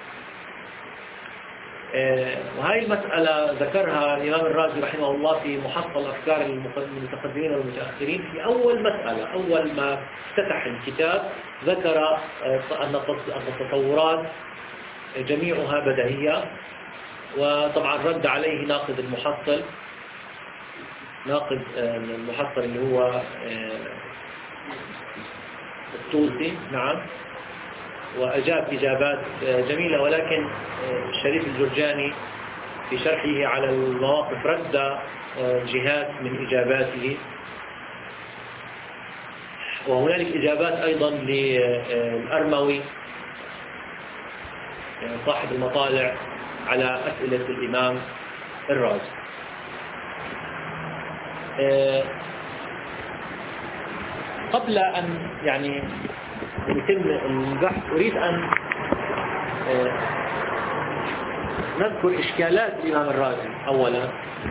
وهذه المسألة ذكرها الإمام الرازي رحمه الله في محصل أفكار المتقدمين والمتأخرين. في أول مسألة، أول ما افتتح الكتاب، ذكر أن التطورات جميعها بديهية، وطبعا رد عليه ناقد المحصل ناقد المحصل اللي هو الطوسي، نعم، وأجاب إجابات جميلة، ولكن الشريف الجرجاني في شرحه على المواقف رد جهات من إجاباته. وهنالك إجابات أيضا للأرموي صاحب المطالع على أسئلة الإمام الرازي. قبل أن يعني يتم البحث أريد أن نذكر إشكالات الإمام الرازي. أولا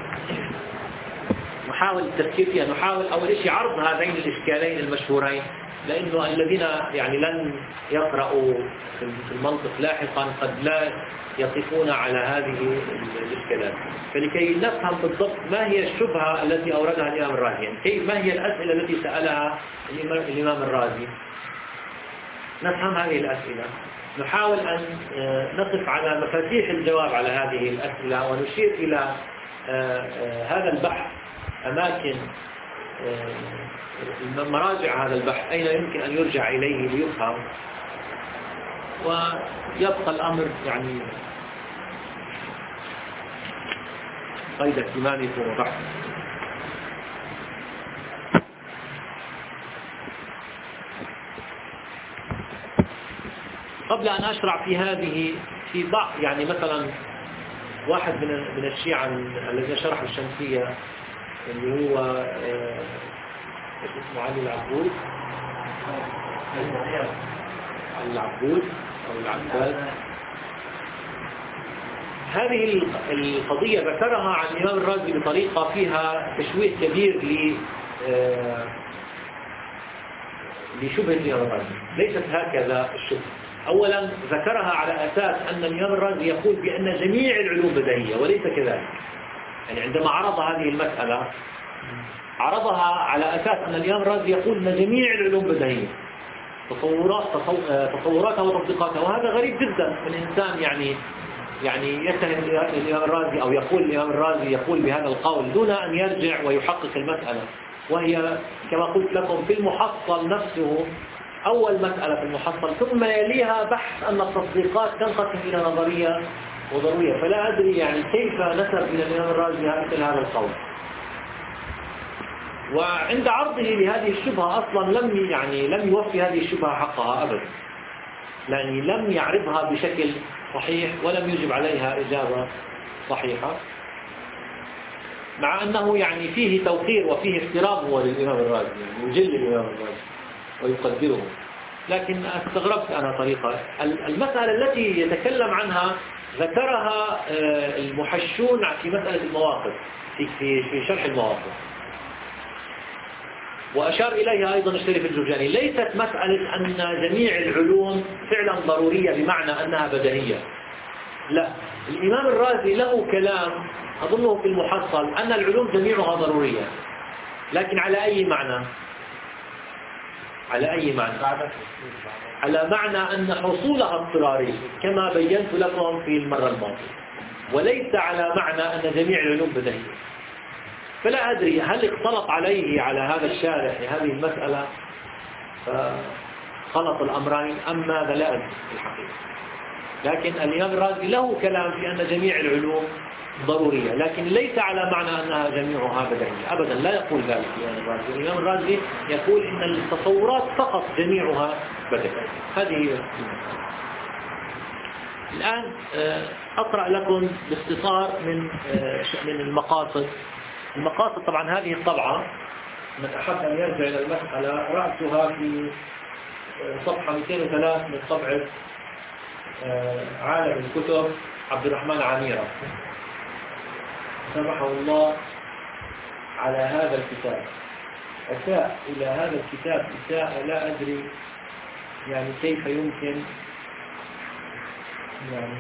نحاول التفكير فيها، نحاول أول شيء عرض هذين الإشكالين المشهورين، لأنه الذين يعني لن يقرأوا في المنطق لاحقا قد لا يقفون على هذه الإشكالات. فلكي نفهم بالضبط ما هي الشبهة التي أوردها الإمام الرازي، يعني كيف ما هي الأسئلة التي سألها الإمام الرازي، نفهم هذه الأسئلة، نحاول أن نقف على مفاتيح الجواب على هذه الأسئلة، ونشير إلى هذا البحث أماكن مراجع هذا البحث، أين يمكن أن يرجع إليه ليفهم، ويبقى الأمر يعني قيد اهتمامكم وبحث. قبل أن أشرع في هذه، في بعض يعني مثلا واحد من من الشيعة الذين شرحوا الشمسية اللي هو اسمه علي العبود العبود أو العباد، هذه القضية ذكرها عن الإمام الرازي بطريقة فيها تشويه كبير ل لشبهة الإمام الرازي. ليست هكذا الشبهة. أولا ذكرها على أساس أن الإمام الرازي يقول بأن جميع العلوم بديهية، وليس كذلك. يعني عندما عرض هذه المسألة عرضها على أساس أن الإمام الرازي يقول أن جميع العلوم بديهية، تصورات تصوراتها وتطبيقاتها. وهذا غريب جدا من إنسان يعني يعني يتهم الإمام الرازي أو يقول الإمام الرازي يقول بهذا القول دون أن يرجع ويحقق المسألة. وهي كما قلت لكم في المحصل نفسه أول مسألة في المحصل، ثم يليها بحث أن التطبيقات تنقسم إلى نظرية وضرورية. فلا أدري يعني كيف نسب إلى الإمام الرازي مثل هذا القول. وعند عرضه لهذه الشبهة أصلا لم يعني لم يوفي هذه الشبهة حقها أبدا، يعني لم يعرضها بشكل صحيح ولم يجب عليها إجابة صحيحة، مع أنه يعني فيه توقير وفيه احترام هو للإمام الرازي، يعني يجل الإمام الرازي ويقدره. لكن استغربت أنا طريقة المسألة التي يتكلم عنها ذكرها المحشون في مسألة المواقف في في شرح المواقف. وأشار إليها أيضا الشريف الجرجاني، ليست مسألة أن جميع العلوم فعلا ضرورية بمعنى أنها بديهية، لا. الإمام الرازي له كلام أظنه في المحصل أن العلوم جميعها ضرورية، لكن على أي معنى؟ على أي معنى؟ على معنى أن حصولها اضطراري كما بينت لكم في المرة الماضية، وليس على معنى أن جميع العلوم بديهية. فلا أدري هل اختلط عليه على هذا الشارح هذه المسألة فخلط الأمرين أم ماذا، لا أدري في الحقيقة. لكن الإمام الرازي له كلام في أن جميع العلوم ضرورية، لكن ليس على معنى أنها جميعها بديهية أبدا، لا يقول ذلك الإمام الرازي. الإمام الرازي يقول إن التصورات فقط جميعها بديهية. هذه هي. الآن أقرأ لكم باختصار من من المقاصد. المقاصد طبعا هذه الطبعة من أحب أن يرجع إلى المسألة رأسها في صفحة مئتين وثلاثة من طبعة عالم الكتب عبد الرحمن عميرة سمحه الله على هذا الكتاب. أساء إلى هذا الكتاب إساءة لا أدري يعني كيف يمكن يعني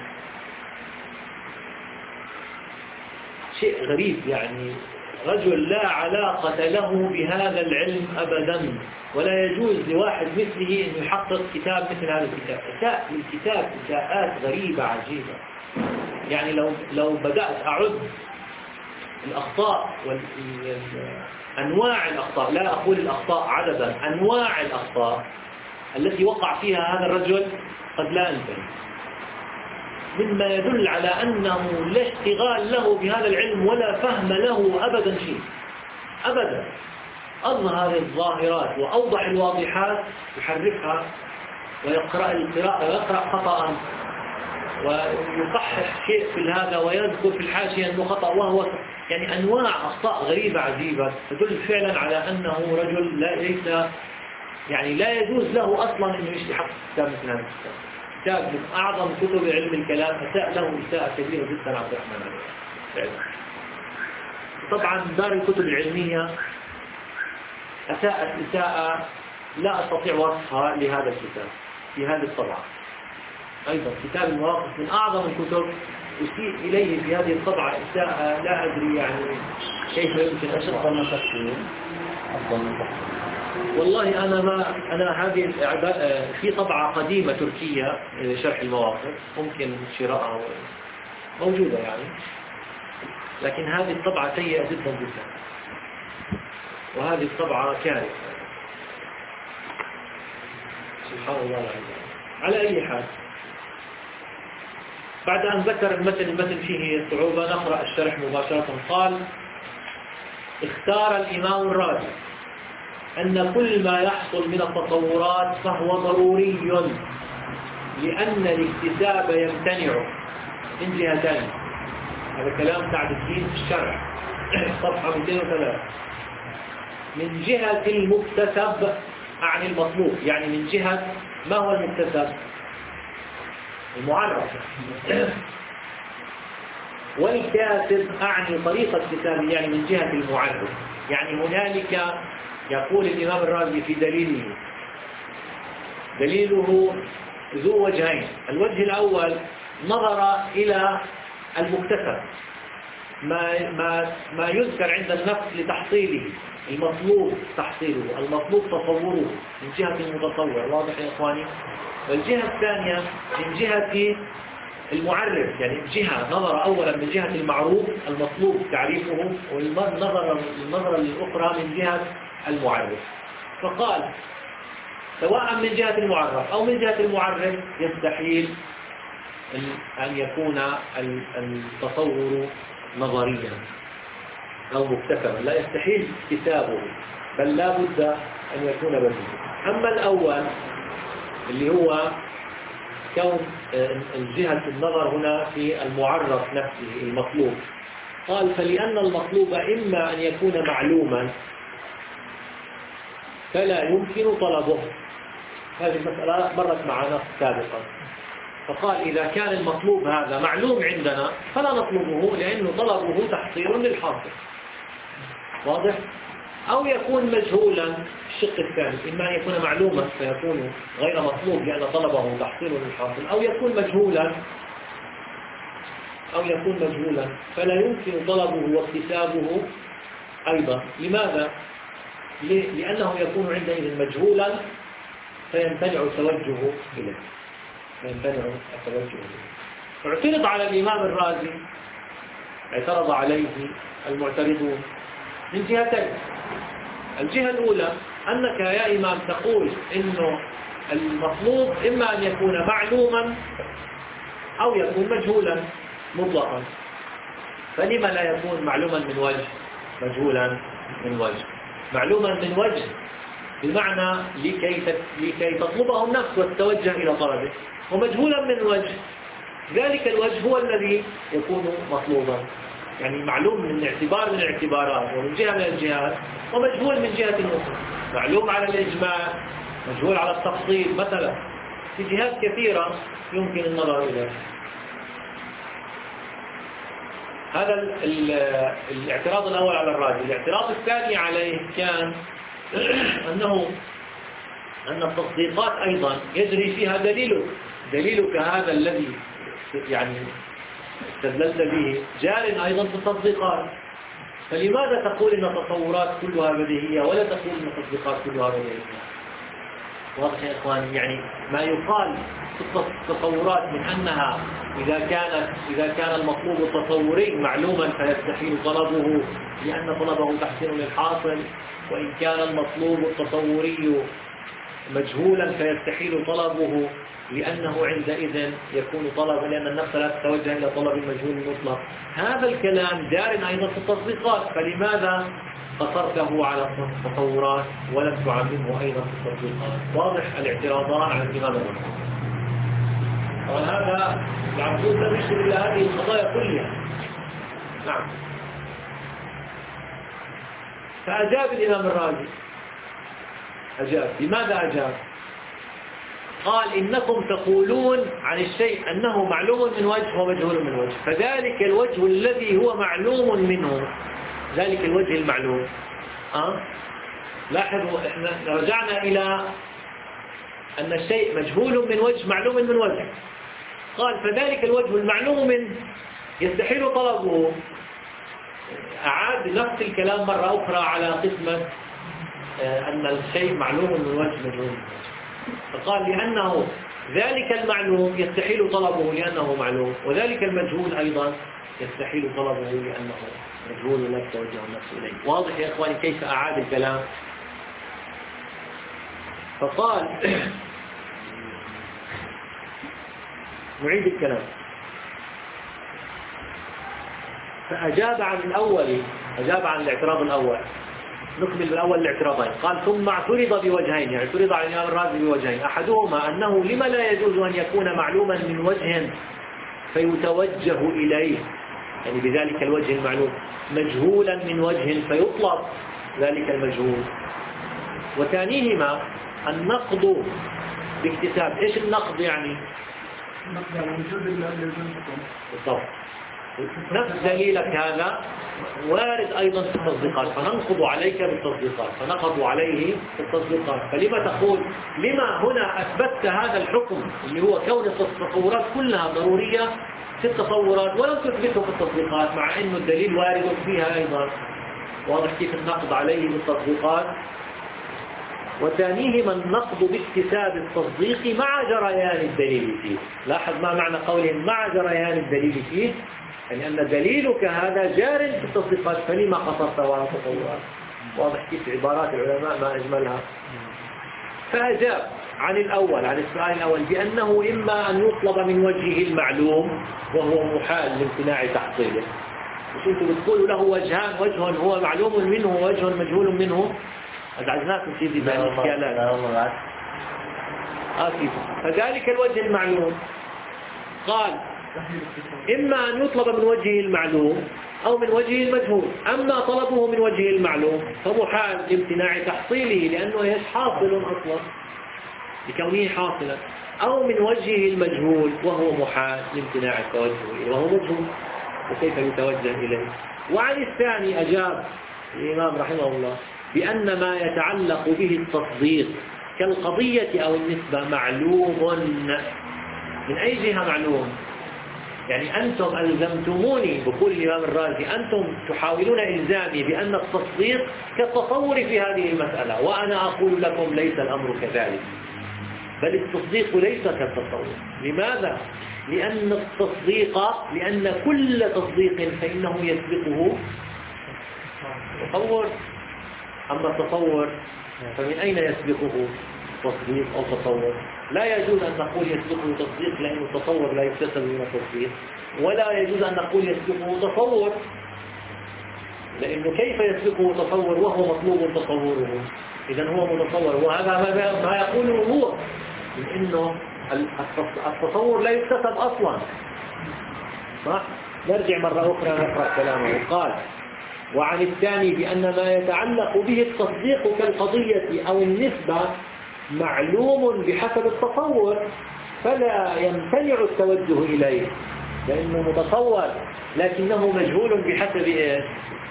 شيء غريب، يعني رجل لا علاقة له بهذا العلم أبدا، ولا يجوز لواحد مثله أن يحقق كتاب مثل هذا الكتاب. أساء للكتاب إساءات غريبة عجيبة. يعني لو لو بدأت أعد الأخطاء وأنواع الأخطاء، لا أقول الأخطاء عددا، أنواع الأخطاء التي وقع فيها هذا الرجل قد لا أنتهي، مما يدل على أنه لا اشتغال له بهذا العلم ولا فهم له أبدا شيء أبدا. أظهر الظاهرات وأوضح الواضحات يحرفها ويقرأ القراءة ويقرأ خطأ ويصحح شيء في هذا ويذكر في الحاشية أنه خطأ، وهو يعني أنواع أخطاء غريبة عجيبة تدل فعلا على أنه رجل لا ليس يعني لا يجوز له أصلا أنه يحقق كتاب مثل هذا الكتاب. كتاب من أعظم كتب علم الكلام، أساء له إساءة كبيرة جدا عبد الرحمن عليه. طبعا دار الكتب العلمية أساءت إساءة لا أستطيع وصفها لهذا الكتاب في هذه الطبعة. أيضا كتاب المواقف من أعظم الكتب أسيء إليه في هذه الطبعة إساءة لا أدري يعني كيف يمكن أن أشرح المسكين. والله أنا ما أنا هذه في طبعة قديمة تركية شرح المواقف ممكن شراءها موجودة يعني، لكن هذه الطبعة سيئة جدا جدا، وهذه الطبعة كارثة سبحان الله العظيم. على أي حال، بعد أن ذكر المتن المتن فيه صعوبة نقرأ الشرح مباشرة. قال: اختار الإمام الرازي أن كل ما يحصل من التطورات فهو ضروري، لأن الاكتساب يمتنع من جهتين. هذا كلام سعد الدين في الشرح صفحة مئتين وثلاثة. من جهة المكتسب عن المطلوب، يعني من جهة ما هو المكتسب؟ المعرف. والكاتب أعني طريقة كتابه، يعني من جهة المعرف. يعني هنالك يقول الإمام الرازي في دليله دليله ذو وجهين. الوجه الأول نظر إلى المكتسب، ما ما ما يذكر عند النفس لتحصيله، المطلوب تحصيله، المطلوب تصوره من جهة المتصور. واضح يا إخواني؟ والجهة الثانية من جهة المعرف، يعني جهة نظر أولا من جهة المعروف المطلوب تعريفه، والنظر النظرة الأخرى من جهة المعرف. فقال سواء من جهة المعرف أو من جهة المعرف يستحيل أن يكون التصور نظريا أو مكتسبا، لا يستحيل كتابه، بل لا بد أن يكون بديهيا. أما الأول اللي هو كون الجهة النظر هنا في المعرف نفسه المطلوب، قال فلأن المطلوب إما أن يكون معلوما فلا يمكن طلبه. هذه المسألة مرت معنا سابقا. فقال إذا كان المطلوب هذا معلوم عندنا فلا نطلبه، لأنه طلبه تحصيل للحاصل. واضح؟ أو يكون مجهولا الشق الثاني، إما أن يكون معلوما فيكون غير مطلوب لأن طلبه تحصيل للحاصل، أو يكون مجهولا أو يكون مجهولا فلا يمكن طلبه واكتسابه أيضا. لماذا؟ لأنه يكون عندئذ مجهولا فيمتنع التوجه إليه فيمتنع التوجه إليه. اعترض على الإمام الرازي، اعترض عليه المعترضون من جهتين. الجهة الأولى أنك يا إمام تقول إنه المطلوب إما أن يكون معلوما أو يكون مجهولا مطلقا، فلما لا يكون معلوما من وجه مجهولا من وجه؟ معلوما من وجه بمعنى لكي لكي تطلبه النفس وتتوجه إلى طلبه، ومجهولا من وجه ذلك الوجه هو الذي يكون مطلوبا، يعني معلوم من اعتبار من الاعتبارات ومن جهة من الجهات، ومجهول من جهة أخرى، معلوم على الإجماع مجهول على التفصيل مثلا، في جهات كثيرة يمكن النظر إليها. هذا الاعتراض الأول على الرازي. الاعتراض الثاني عليه كان أنه أن التصديقات أيضا يجري فيها دليلك دليلك هذا الذي يعني استدللت به جار أيضا في التصديقات، فلماذا تقول إن التصورات كلها بديهية ولا تقول إن التصديقات كلها بديهية؟ واضح يا إخواني؟ يعني ما يقال في التصورات من أنها إذا كانت إذا كان المطلوب التصوري معلوما فيستحيل طلبه لأن طلبه تحسين للحاصل، وإن كان المطلوب التصوري مجهولا فيستحيل طلبه لأنه عندئذ يكون طلب، لأن النفس لا تتوجه إلى طلب المجهول المطلق. هذا الكلام جار أيضا في التصديقات، فلماذا قصرته على التصورات ولم تعممه أيضا في التصديقات؟ واضح الاعتراضان على الإمام الرازي. وهذا العبدود لم يشير إلى هذه القضايا كلها. نعم. فأجاب الإمام الرازي، أجاب. لماذا أجاب؟ قال إنكم تقولون عن الشيء أنه معلوم من وجه ومجهول من وجه، فذلك الوجه الذي هو معلوم منه ذلك الوجه المعلوم. أه؟ لاحظوا إحنا رجعنا إلى أن الشيء مجهول من وجه معلوم من وجه، قال فذلك الوجه المعلوم منه يستحيل طلبه. أعاد نفس الكلام مرة أخرى على قسمة أن الشيء معلوم من وجه مجهول من وجه، فقال لأنه ذلك المعلوم يستحيل طلبه لأنه معلوم، وذلك المجهول أيضا يستحيل طلبه لأنه مجهول لا تتوجه النفس إليه. واضح يا إخواني كيف أعاد الكلام؟ فقال نعيد الكلام. فأجاب عن الأول، أجاب عن الاعتراض الأول. نكمل بالأول الاعتراضين. قال ثم اعترض بوجهين، يعني اعترض على الإمام الرازي بوجهين. أحدهما أنه لما لا يجوز أن يكون معلوما من وجه فيتوجه إليه، يعني بذلك الوجه المعلوم، مجهولا من وجه فيطلب ذلك المجهول. وثانيهما النقض باكتساب. إيش النقض يعني؟ النقض يعني وجود الجنسكم بالضبط. نفس دليلك هذا وارد أيضا في التصديقات، فننقض عليك بالتصديقات، فنقض عليه في التصديقات. فلما تقول لما هنا أثبتت هذا الحكم اللي هو كون التصورات كلها ضرورية في التصورات ولم تثبته في التصديقات مع أنه الدليل وارد فيها أيضا؟ واضح كيف النقض عليه بالتصديقات. وثانيهما النقض باكتساب التصديق مع جريان الدليل فيه. لاحظ ما معنى قولهم مع جريان الدليل فيه، يعني أن دليلك هذا جار في التصديقات، فلما قصرت على التصورات؟ واضح كيف عبارات العلماء ما أجملها. فأجاب عن الأول، عن السؤال الأول، بأنه إما أن يطلب من وجهه المعلوم وهو محال لامتناع تحصيله. مش أنتم بتقولوا له وجهان، وجه هو معلوم منه ووجه مجهول منه؟ أزعجناكم في ذي بين الاشكالات. آسف. فذلك الوجه المعلوم قال إما أن يطلب من وجهه المعلوم أو من وجهه المجهول. أما طلبه من وجهه المعلوم فمحال لامتناع تحصيله لأنه ايش حاصل أصلا لكونه حاصلا، أو من وجهه المجهول وهو محال لامتناع التوجه إليه وهو مجهول، وكيف يتوجه إليه. وعن الثاني أجاب الإمام رحمه الله بأن ما يتعلق به التصديق كالقضية أو النسبة معلوم. من أي جهة معلوم؟ يعني أنتم ألزمتموني، بقول الإمام الرازي، أنتم تحاولون إلزامي بأن التصديق كالتصور في هذه المسألة، وأنا أقول لكم ليس الأمر كذلك، بل التصديق ليس كالتصور. لماذا؟ لأن التصديق لأن كل تصديق فإنه يسبقه تصور. أما التصور فمن أين يسبقه تصديق أو تصور؟ لا يجوز أن نقول يسبقه تصديق لأن التصور لا يكتسب من التصديق، ولا يجوز أن نقول يسبقه تصور لأنه كيف يسبقه تصور وهو مطلوب تصوره؟ إذن هو متصور، وهذا ما يقوله هو، لأنه التصور لا يكتسب أصلا. صح؟ نرجع مرة أخرى نقرأ كلامه. قال: وعن الثاني بأن ما يتعلق به التصديق كالقضية أو النسبة معلوم بحسب التصور، فلا يمتنع التوجه إليه لأنه متصور لكنه مجهول بحسب إيه؟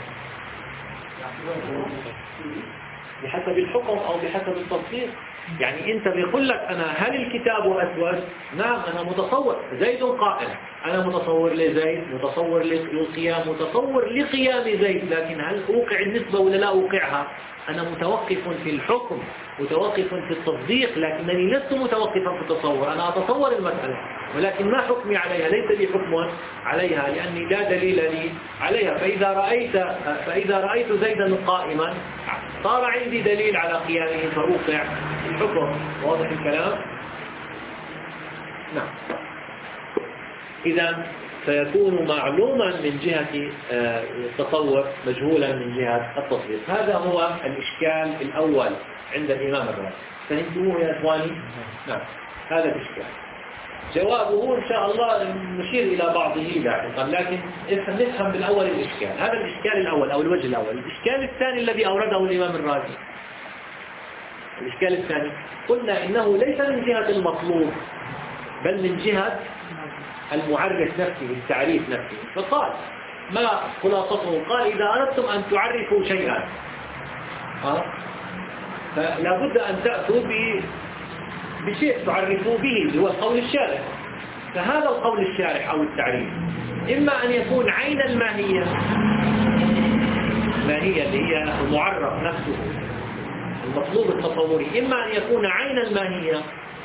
بحسب الحكم أو بحسب التصديق. يعني أنت بيقول لك أنا هل الكتاب أسود؟ نعم أنا متصور زيد قائم، أنا متصور لزيد، متصور للقيام، متصور لقيام زيد، لكن هل أوقع النسبة ولا لا أوقعها؟ أنا متوقف في الحكم، متوقف في التصديق، لكنني لست متوقفا في التصور. أنا أتصور المسألة ولكن ما حكمي عليها، ليس لي حكم عليها لأني لا دليل لي عليها. فإذا رأيت فإذا رأيت زيدا قائما صار عندي دليل على قيامه فأوقع الحكم. واضح الكلام؟ نعم. إذا فيكون معلوما من جهة التصور، مجهولا من جهة التصديق. هذا هو الإشكال الأول عند الإمام الرازي. فهمتموه يا إخواني؟ نعم، هذا الإشكال. جوابه إن شاء الله نشير إلى بعضه لاحقا، لكن نفهم بالأول الإشكال. هذا الإشكال الأول أو الوجه الأول. الإشكال الثاني الذي أورده الإمام الرازي، الإشكال الثاني قلنا إنه ليس من جهة المطلوب بل من جهة المعرف نفسه، التعريف نفسه. فقال ما خلاصته؟ قال إذا أردتم أن تعرفوا شيئا فلا بد أن تأتوا بشيء تعرفوا به اللي هو القول الشارح. فهذا القول الشارح أو التعريف إما أن يكون عين الماهية، الماهية اللي هي المعرف نفسه المطلوب التصوري، إما أن يكون عين الماهية،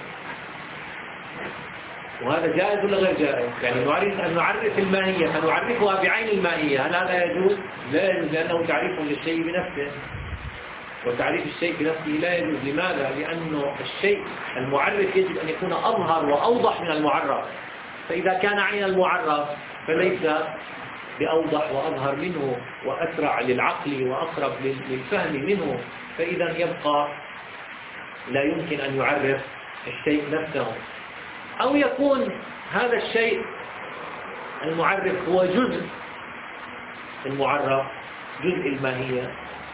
وهذا جائز ولا غير جائز؟ يعني نعرف أن نعرف الماهية فنعرفها بعين الماهية، هل هذا يجوز؟ لا يجوز، لأنه تعريف للشيء بنفسه، وتعريف الشيء بنفسه لا يجوز. لماذا؟ لأنه الشيء المعرف يجب أن يكون أظهر وأوضح من المعرف، فإذا كان عين المعرف فليس بأوضح وأظهر منه وأسرع للعقل وأقرب للفهم منه، فإذا يبقى لا يمكن أن يعرف الشيء نفسه. أو يكون هذا الشيء المعرف هو جزء المعرف، جزء الماهية،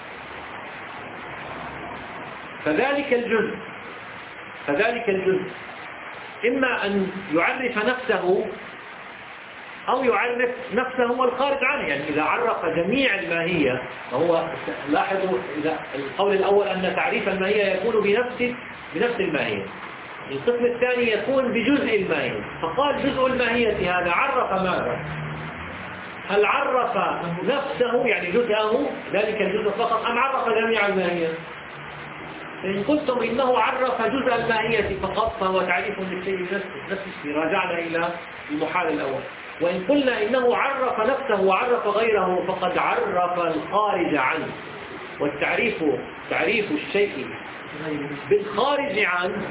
فذلك الجزء فذلك الجزء إما أن يعرف نفسه أو يعرف نفسه والخارج عنه. يعني إذا عرف جميع الماهية فهو، لاحظوا إذا القول الأول أن تعريف الماهية يكون بنفس بنفس الماهية، القسم الثاني يكون بجزء الماهية. فقال جزء الماهية هذا عرف ماذا؟ هل عرف نفسه يعني جزءه ذلك الجزء فقط أم عرف جميع الماهية؟ فإن قلتم إنه عرف جزء الماهية فقط فهو تعريف للشيء بنفسه، نفسه راجعنا إلى المحال الأول. وإن قلنا إنه عرف نفسه وعرف غيره فقد عرف الخارج عنه. والتعريف تعريف الشيء بالخارج عنه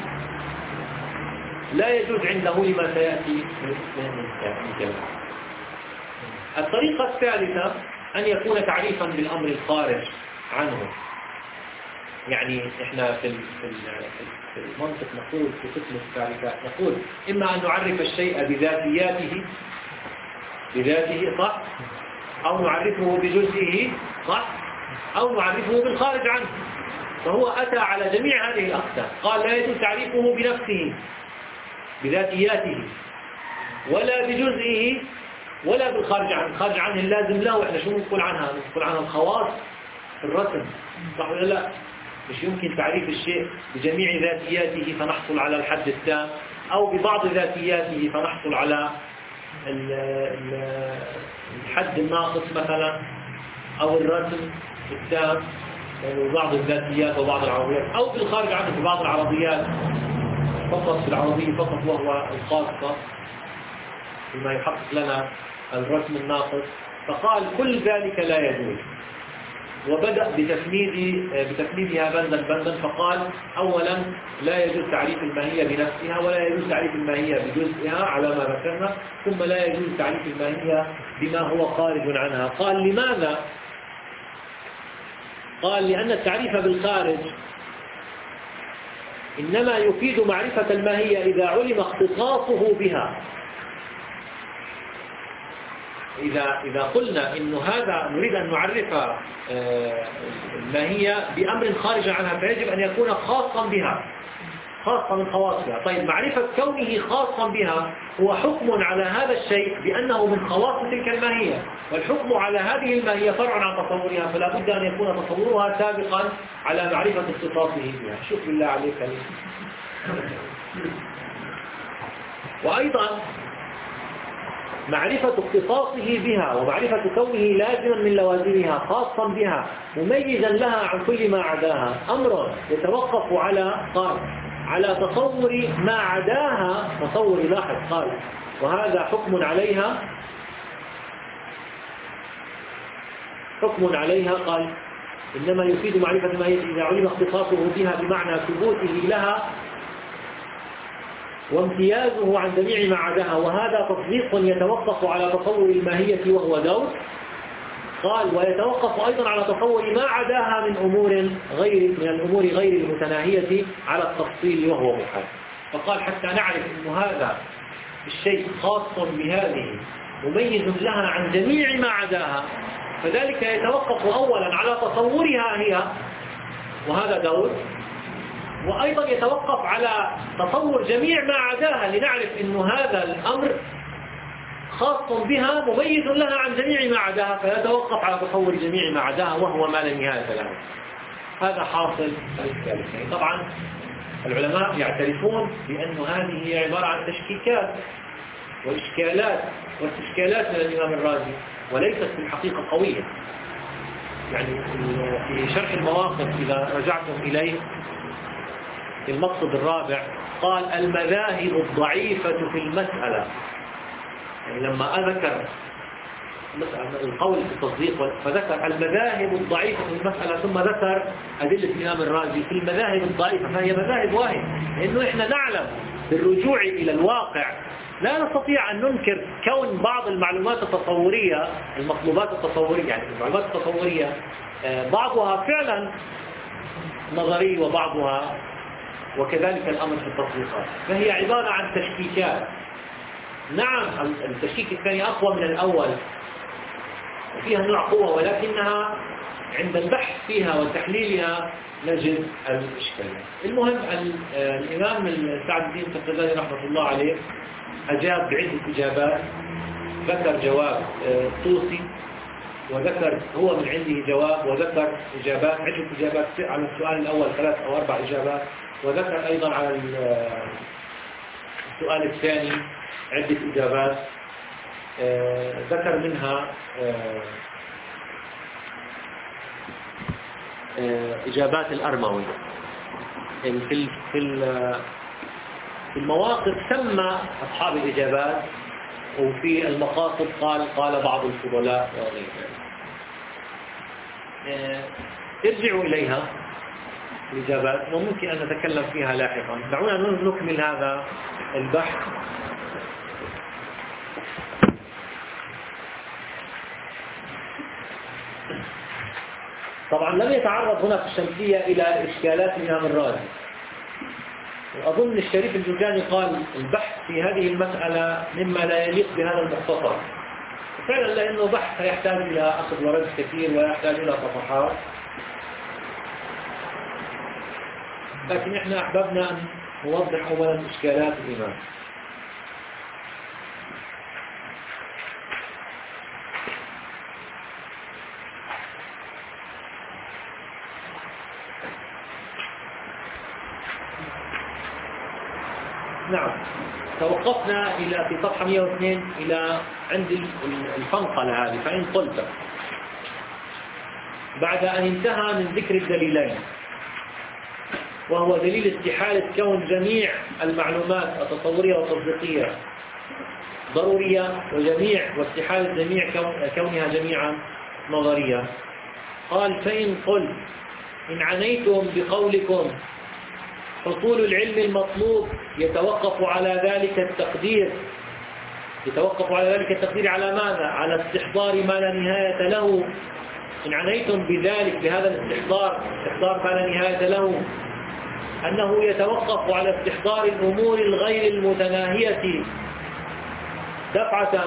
لا يجوز عنده لما سيأتي من كلام. الطريقة الثالثة أن يكون تعريفا بالأمر الخارج عنه. يعني إحنا في في المنطق نقول في قسم التعريفات نقول إما أن نعرف الشيء بذاتياته بذاته صح، أو نعرفه بجزئه صح، أو نعرفه بالخارج عنه. فهو أتى على جميع هذه الأقسام. قال لا يجوز تعريفه بنفسه بذاتياته ولا بجزئه ولا بالخارج عنه. الخارج عنه اللازم له، إحنا شو نقول عنها؟ نقول عنها الخواص في الرسم، صح ولا لا؟ مش يمكن تعريف الشيء بجميع ذاتياته فنحصل على الحد التام، أو ببعض ذاتياته فنحصل على الحد الناقص مثلا، أو الرسم التام يعني بعض الذاتيات وبعض العرضيات، أو بالخارج عنه في بعض العرضيات فقط، في العرضية فقط وهو الخاصة بما يحقق لنا الرسم الناقص. فقال كل ذلك لا يجوز، وبدأ بتفنيد بتفنيدها بندا بندا. فقال أولا لا يجوز تعريف الماهية بنفسها، ولا يجوز تعريف الماهية بجزئها على ما ذكرنا، ثم لا يجوز تعريف الماهية بما هو خارج عنها. قال لماذا؟ قال لأن التعريف بالخارج إنما يفيد معرفة الماهية إذا علم اختصاصه بها. إذا إذا قلنا إنه هذا نريد أن نعرف الماهية بأمر خارج عنها، فيجب أن يكون خاصا بها، خاصا من خواصها. طيب معرفة كونه خاصا بها هو حكم على هذا الشيء بأنه من خواص تلك الماهية، والحكم على هذه الماهية فرع عن تصورها، فلا بد أن يكون تصورها سابقا على معرفة اختصاصه بها. شوف بالله عليك. وأيضا معرفة اختصاصه بها ومعرفة كونه لازما من لوازمها خاصا بها مميزا لها عن كل ما عداها أمر يتوقف على قال على تصور ما عداها. تصور لاحظ قال وهذا حكم عليها، حكم عليها قال إنما يفيد معرفة ما هي إذا علم اختصاصه بها بمعنى ثبوته لها وامتيازه عن جميع ما عداها، وهذا تطبيق يتوقف على تصور الماهية وهو دور. قال ويتوقف أيضا على تصور ما عداها من أمور غير من الأمور غير المتناهية على التفصيل وهو محال. فقال حتى نعرف أن هذا الشيء خاص بهذه مميز لها عن جميع ما عداها، فذلك يتوقف أولا على تصورها هي وهذا دور، وأيضا يتوقف على تصور جميع ما عداها لنعرف أن هذا الأمر خاص بها مميز لها عن جميع ما عداها، فيتوقف على تصور جميع ما عداها وهو ما لا نهاية له. هذا حاصل الثالث. طبعا العلماء يعترفون بأن هذه هي عبارة عن تشكيكات وإشكالات واستشكالات من الإمام الرازي، وليست في الحقيقة قوية. يعني في شرح المواقف إذا رجعتم إليه في المقصد الرابع قال المذاهب الضعيفة في المسألة، يعني لما أذكر القول في التصديق فذكر المذاهب الضعيفة في المسألة، ثم ذكر أدلة الإمام الرازي في المذاهب الضعيفة، فهي مذاهب واحدة، لأنه إحنا نعلم بالرجوع إلى الواقع لا نستطيع أن ننكر كون بعض المعلومات التصورية المطلوبات التصورية، يعني المعلومات التصورية بعضها فعلا نظري وبعضها وكذلك الأمر في التطبيقات، فهي عبارة عن تشكيكات. نعم التشكيك الثاني أقوى من الأول وفيها نوع قوة، ولكنها عند البحث فيها وتحليلها نجد الإشكالات. المهم الإمام سعد الدين التقلاني رحمة الله عليه أجاب بعدة إجابات، ذكر جواب طوسي وذكر هو من عنده جواب، وذكر إجابات عدة إجابات على السؤال الأول ثلاث أو أربع إجابات، وذكر أيضا على السؤال الثاني عدة إجابات، ذكر منها إجابات الأرموي. في في المواقف سمى أصحاب الإجابات، وفي المقاصد قال قال بعض الفضلاء وغير ذلك. ارجعوا إليها الإجابات وممكن أن نتكلم فيها لاحقا. دعونا نكمل هذا البحث. طبعا لم يتعرض هنا في الشمسية إلى إشكالات الإمام الرازي، وأظن الشريف الجرجاني قال البحث في هذه المسألة مما لا يليق بهذا المختصر، فعلا لأنه بحث يحتاج إلى أخذ ورد كثير ويحتاج إلى صفحات، لكن إحنا أحببنا أن نوضح أولا إشكالات الإمام. نعم، توقفنا إلى في صفحة مئة واثنين إلى عند الفنقلة هذه. فإن قلت بعد أن انتهى من ذكر الدليلين، وهو دليل استحالة كون جميع المعلومات التصورية والتصديقية ضرورية، وجميع واستحالة جميع كونها جميعا نظرية، قال فإن قلت إن عنيتم بقولكم حصول العلم المطلوب يتوقف على ذلك التقدير يتوقف على ذلك التقدير على ماذا؟ على استحضار ما لا نهاية له. إن عنيتم بذلك بهذا الاستحضار استحضار ما لا نهاية له أنه يتوقف على استحضار الأمور الغير المتناهية دفعة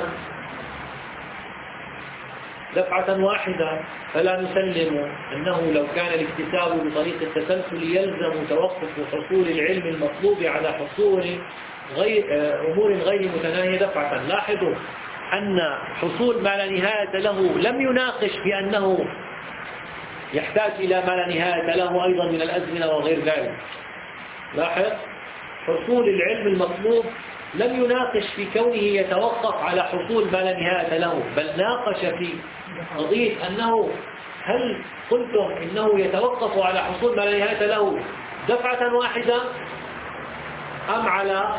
دفعة واحدة، فلا نسلم أنه لو كان الاكتساب بطريق التسلسل يلزم توقف حصول العلم المطلوب على حصول غير أمور غير متناهية دفعة. لاحظوا أن حصول ما لا نهاية له لم يناقش بأنه يحتاج إلى ما لا نهاية له أيضا من الأزمنة وغير ذلك. لاحظ حصول العلم المطلوب لم يناقش في كونه يتوقف على حصول ما لا نهاية له، بل ناقش في قضية أنه هل قلتم إنه يتوقف على حصول ما لا نهاية له دفعة واحدة أم على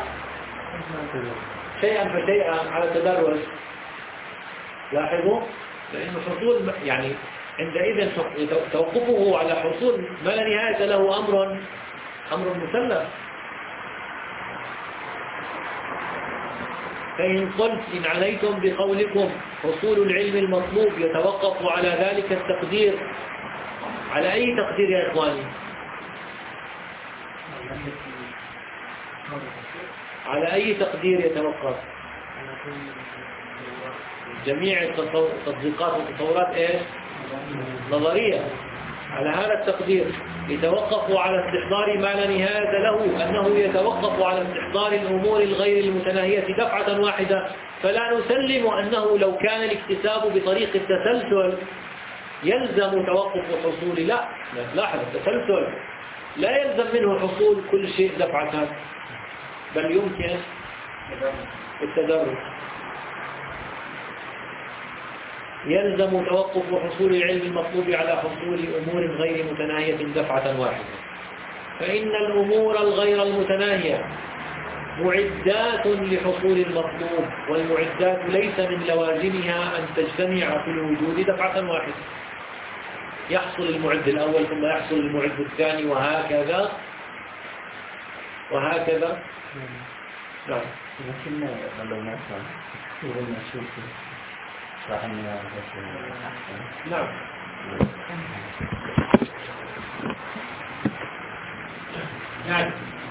شيئا فشيئا على تدرج. لاحظوا لأن حصول يعني عندئذ توقفه على حصول ما لا نهاية له أمر أمر مسلم. فإن قلت إن عليتم بقولكم حصول العلم المطلوب يتوقف على ذلك التقدير، على أي تقدير يا إخواني؟ على أي تقدير يتوقف؟ جميع التطبيقات والتصورات إيش؟ نظرية. على هذا التقدير يتوقف على استحضار ما لا نهاية له، أنه يتوقف على استحضار الأمور الغير المتناهية دفعة واحدة، فلا نسلم أنه لو كان الاكتساب بطريق التسلسل يلزم توقف حصول. لا، لاحظ التسلسل لا يلزم منه حصول كل شيء دفعة، بل يمكن التدرج. يلزم توقف حصول العلم المطلوب على حصول أمور غير متناهية دفعة واحدة، فإن الأمور الغير المتناهية معدات لحصول المطلوب، والمعدات ليس من لوازمها أن تجتمع في الوجود دفعة واحدة. يحصل المعد الأول ثم يحصل المعد الثاني وهكذا وهكذا. نعم. لكن لو نفع يقولنا شوف صح إنه نعم. نعم.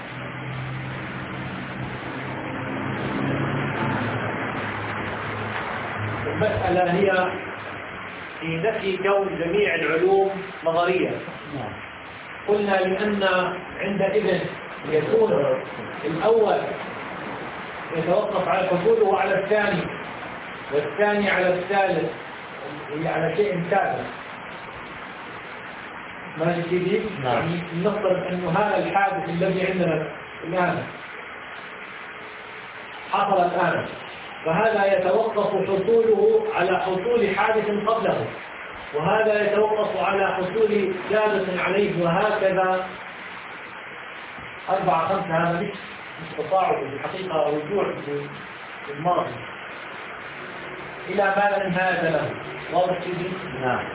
المسألة هي في نفي كون جميع العلوم نظرية. قلنا لأن عندئذ يكون الأول يتوقف على حصوله على الثاني، والثاني على الثالث، هي على شيء ثالث. ما جديد؟ يعني نفترض أنه هذا الحادث الذي عندنا الآن حصل الآن، فهذا يتوقف حصوله على حصول حادث قبله، وهذا يتوقف على حصول ثالث عليه، وهكذا أربعة خمسة. هذا مش مش تصاعد، بالحقيقة رجوع في الماضي إلى ما لا نهاية له. واضح كذي؟ نعم.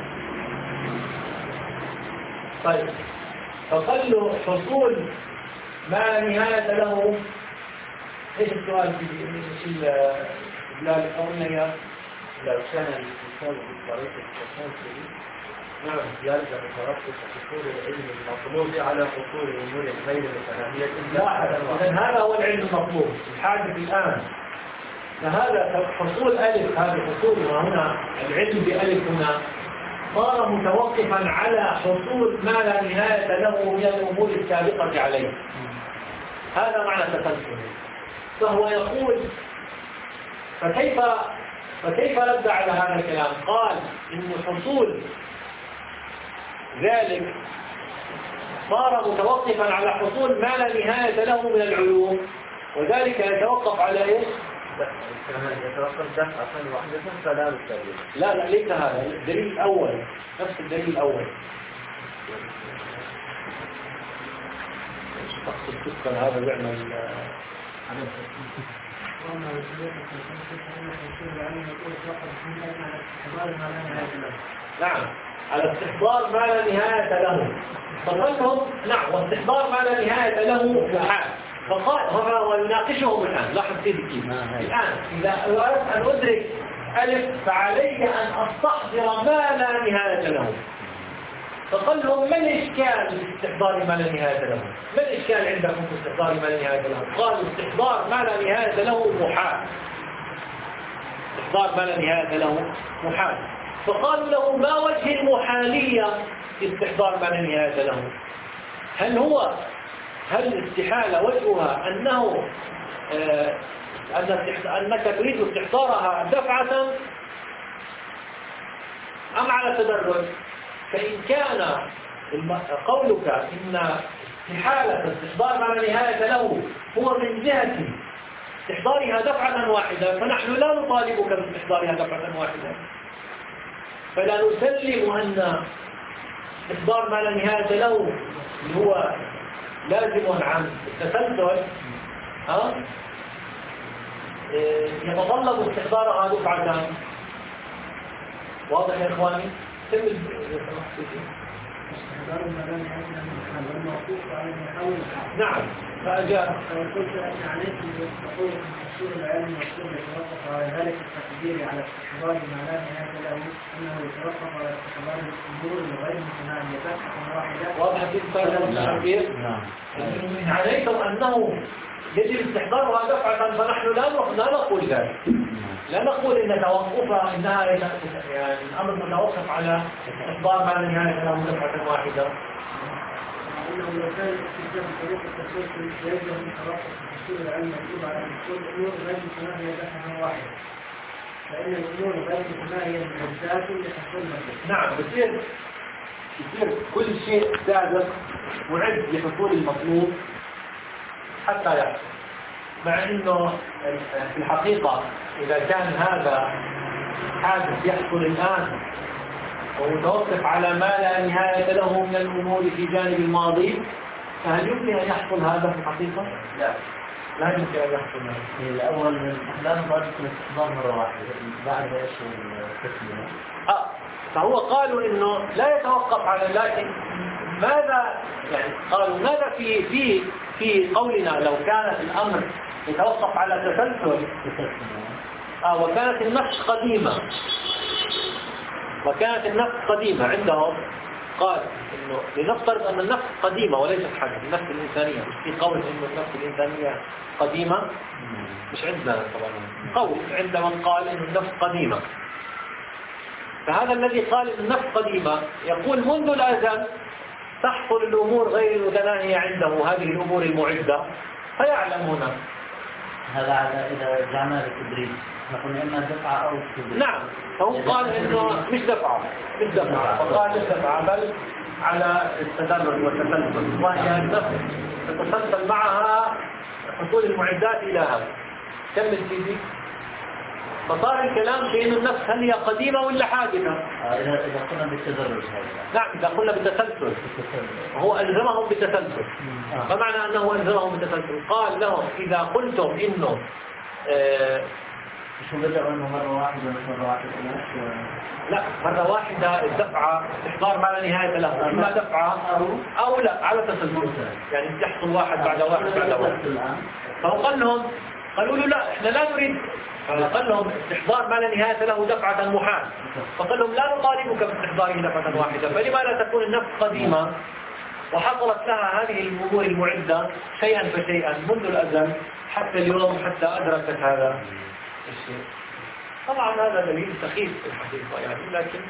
طيب، فقل حصول ما لا نهاية له. ايش السؤال في الاستدلال؟ قلنا يا لو كان الاتصال بطريقة التسلسل نعم يلزم ترتب حصول العلم المطلوب على حصول الأمور غير متناهية. لا، إذن هذا هو العلم المطلوب الحادث الآن. فهذا حصول ألف، هذا حصول هنا العلم بألف هنا صار متوقفا على حصول ما لا نهاية له من الأمور السابقة عليه. هذا معنى التسلسل. فهو يقول فكيف فكيف رد على هذا الكلام؟ قال إن حصول ذلك صار متوقفا على حصول ما لا نهاية له من العلوم، وذلك يتوقف على إيش؟ يتوقف دفعة واحدة فلا بالتالي. لا لا ليس هذا الدليل الأول، نفس الدليل الأول. شخص الفسقا هذا يعمل نعم على استحضار ما لا نهاية له. فقالهم نعم واستحضار ما لا نهاية له محال. فقال هو ويناقشهم الآن. لاحظ سيدي الآن إذا أردت أن أدرك ألف فعلي أن أستحضر ما لا نهاية له. فقال لهم ما الإشكال في استحضار ما لا نهاية له؟ ما الإشكال عندكم في استحضار ما لا نهاية له؟ قالوا استحضار ما لا نهاية له محال. استحضار ما لا نهاية له محال. فقالوا له ما وجه المحالية في استحضار ما لا نهاية له؟ هل هو هل الاستحالة وجهها أنه آه أنك تريد استحضارها دفعة أم على تدرج؟ فإن كان قولك إن استحالة استحضار ما لا نهاية له هو من جهة استحضارها دفعة واحدة فنحن لا نطالبك باستحضارها دفعة واحدة. فلا نسلم أن استحضار ما لا نهاية له هو لازم عن التسلسل ها يتطلب استحضارها دفعة. واضح يا إخواني؟ نعم فأجاب وقلت أن عليكم تقول أصول العلم والسنة يتوقف على ذلك التقدير على استحضار ما لا نهاية له أنه يتوقف على استحضار الأمور الغير متناهية دفعة واحدة. واضح في التعبير؟ نعم. عليكم أنه يجب استحضارها دفعة فنحن لا لا نقول ذلك. لا نقول إن توقفها إنها يعني الأمر متوقف على استحضار ما لا نهاية له دفعة واحدة. أنه لو كان الاستخدام بطريقة التسلسل يجب أن يتوقف أصول العلم مكتوب على أصول الأمور غير متناهية دفعة واحدة. فإن الأمور غير متناهية من الذات لحصولها. نعم بصير بصير كل شيء سابق معد لحصول المطلوب حتى يحصل. مع إنه في الحقيقة إذا كان هذا حادث يحصل الآن ومتوقف على ما لا نهاية له من الأمور في جانب الماضي فهل يمكن أن يحصل هذا في الحقيقة؟ لا لا يمكن أن يحصل هذا. الأول الأحلام ضربت الاستحضار مرة واحدة بعد إيش التسليم. آه فهو قالوا إنه لا يتوقف على لكن ماذا يعني قالوا ماذا في في في قولنا لو كان الأمر يتوقف على تسلسل آه وكانت النفس قديمة وكانت النفس قديمة عندهم قال إنه لنفترض أن النفس قديمة وليست حدث النفس الإنسانية في قول إنه النفس الإنسانية قديمة مش عندنا طبعا قول عند من قال إنه النفس قديمة. فهذا الذي قال إن النفس قديمة يقول منذ الأزل تحصل الأمور غير المتناهية عنده هذه الأمور المعدة فيعلم هنا. هذا على إذا جعلنا التدريج نقول إما دفعة أو تدريج. نعم فهو قال إنه مش دفعة مش دفعة فقال مش دفعة بل على التدرج والتسلسل وهي النفس تتسلسل معها حصول المعدات إلى هذا. كمل سيدي. فصار الكلام في إنه النفس هل هي قديمة ولا حادثة؟ إذا إذا قلنا بالتدرج هذا. نعم إذا قلنا بالتسلسل. هو ألزمهم بالتسلسل. فمعنى أنه ألزمهم بالتسلسل قال لهم إذا قلتم إنه آه شو بدأوا إنه مرة واحدة مش مرة واحدة لا مرة واحدة الدفعة استحضار ما لا نهاية له إما دفعة أو لا على تسلسل يعني تحصل واحد بعد واحد بعد واحد. فهو قال لهم قالوا له لا إحنا لا نريد فقال لهم استحضار ما لا نهاية له دفعة محال. فقال لهم لا نطالبك باستحضاره دفعة واحدة فلما لا تكون النفس قديمة وحصلت لها هذه الأمور المعدة شيئا فشيئا منذ الأزل حتى اليوم حتى أدركت هذا الشيء. طبعا هذا دليل سخيف في الحقيقة يعني لكن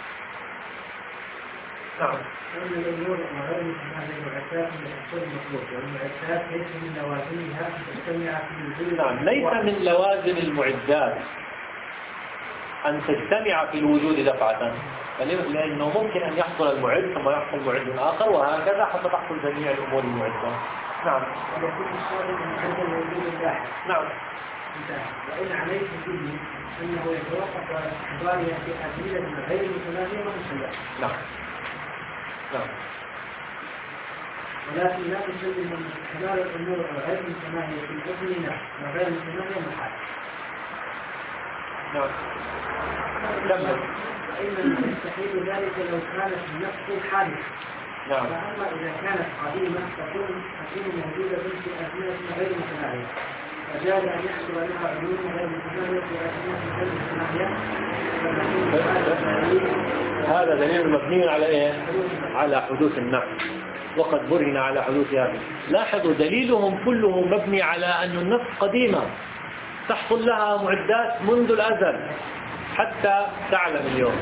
نعم. وأن الأمور غير متناهية المعدات من الحصول المطلوب والمعدات ليس من لوازمها أن تجتمع في الوجود. نعم ليس من لوازم المعدات أن تجتمع في الوجود دفعة لأنه ممكن أن يحصل المعد ثم يحصل معد آخر وهكذا حتى تحصل جميع الأمور المعدة. نعم يكون الشارع معدل لوجود اللاحق. نعم. وإن عليه فيه أنه يتوقف على استحضارها في أدلة غير متناهية ومسلمة. نعم. نعم. ولكن لا تسلم من استحضار الأمور غير متناهية في الأزمنة وغير متناهية محال. نعم. كمل. فإن يستحيل ذلك لو كانت النفس حادثة. نعم. فأما إذا كانت قديمة تكون تكون موجودة في أزمنة غير متناهية. فجاز أن يحصل لها علوم غير متناهية في أزمنة غير متناهية. هذا دليل مبني على إيه؟ على حدوث النفس، وقد برهن على حدوثها. لاحظوا دليلهم كله مبني على أن النفس قديمة تحصل لها معدات منذ الأزل حتى تعلم اليوم،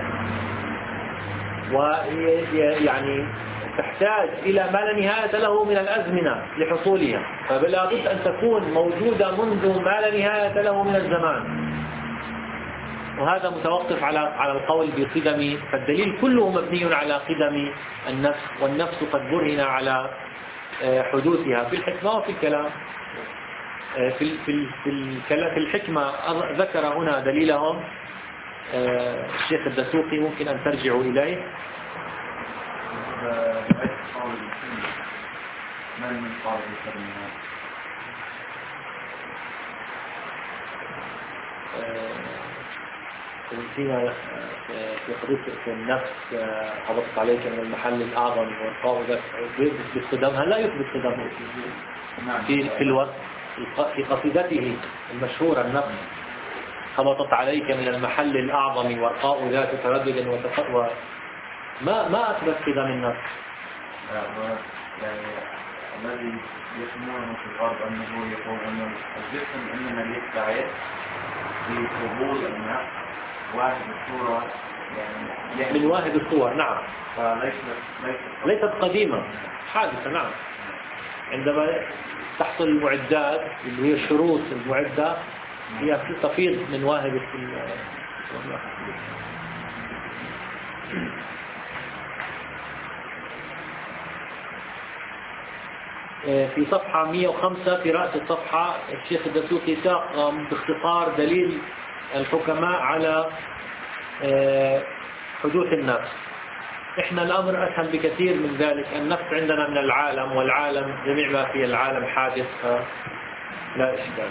ويعني تحتاج إلى ما لا نهاية له من الأزمنة لحصولها، فلا بد أن تكون موجودة منذ ما لا نهاية له من الزمان. وهذا متوقف على على القول بقدم، فالدليل كله مبني على قدم النفس، والنفس قد برهن على حدوثها في الحكمة وفي الكلام. في في في في الحكمة ذكر هنا دليلهم الشيخ الدسوقي، ممكن أن ترجعوا إليه. فيما في قضية في النفس هبطت عليك من المحل الأعظم والقاء ذاك يثبت قدمها، لا يثبت قدمها في في الوقت في قصيدته المشهورة النفس هبطت عليك من المحل الأعظم والقاء ذات تردد وتقوى، ما ما أثبت قدم النفس. يعني الذي يسمونه في الغرب أنه يقول أن الجسم إنما يستعد في قبول النفس واحد الصورة، يعني من واحد الصور. نعم. فليست ليست قديمة، حادثة. نعم. عندما تحصل المعدات اللي هي الشروط المعدة هي تفيض من واهب في صفحة مئة وخمسة في رأس الصفحة الشيخ الدسوقي ساق باختصار دليل الحكماء على حدوث النفس. احنا الأمر أسهل بكثير من ذلك، النفس عندنا من العالم، والعالم جميع ما في العالم حادث، لا إشكال.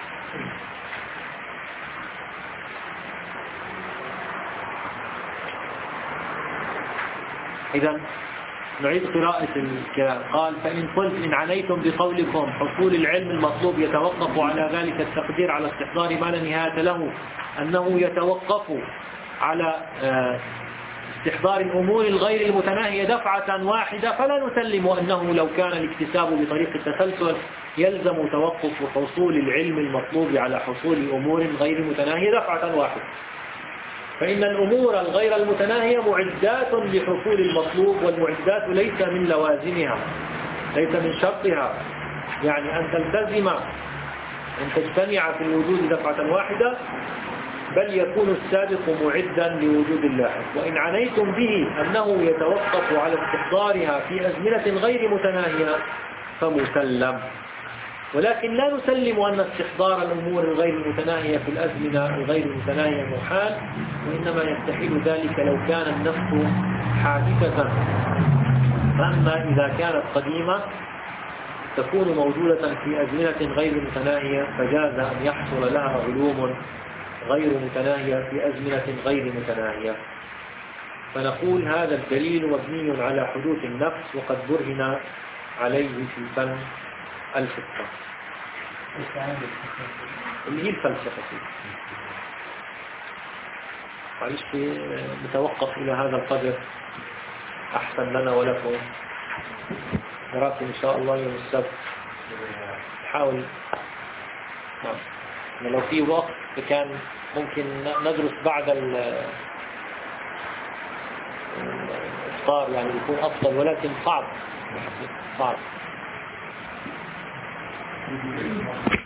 إذن نعيد قراءة الكلام. قال: فإن قلت إن عنيتم بقولكم حصول العلم المطلوب يتوقف على ذلك التقدير على استحضار ما لا نهاية له، أنه يتوقف على استحضار الأمور الغير المتناهية دفعة واحدة، فلا نسلم أنه لو كان الاكتساب بطريق التسلسل يلزم توقف حصول العلم المطلوب على حصول أمور غير متناهية دفعة واحدة، فإن الأمور الغير المتناهية معدات لحصول المطلوب، والمعدات ليس من لوازمها، ليس من شرطها، يعني أن تلتزم أن تجتمع في الوجود دفعة واحدة، بل يكون السابق معدا لوجود اللاحق. وإن عنيتم به أنه يتوقف على استحضارها في أزمنة غير متناهية فمسلم، ولكن لا نسلم أن استحضار الأمور الغير المتناهية في الأزمنة الغير المتناهية محال، وإنما يستحيل ذلك لو كان النفس حادثة. فأما إذا كانت قديمة تكون موجودة في أزمنة غير متناهية، فجاز أن يحصل لها علوم غير متناهية في أزمنة غير متناهية. فنقول هذا الدليل مبني على حدوث النفس، وقد برهن عليه في فن الفقه اللي هي الفلسفة. معلش نتوقف إلى هذا القدر، أحسن لنا ولكم. نراكم إن شاء الله يوم السبت. نحاول نعم لو في وقت كان ممكن ندرس بعد الإفطار، يعني يكون أفضل، ولكن صعب صعب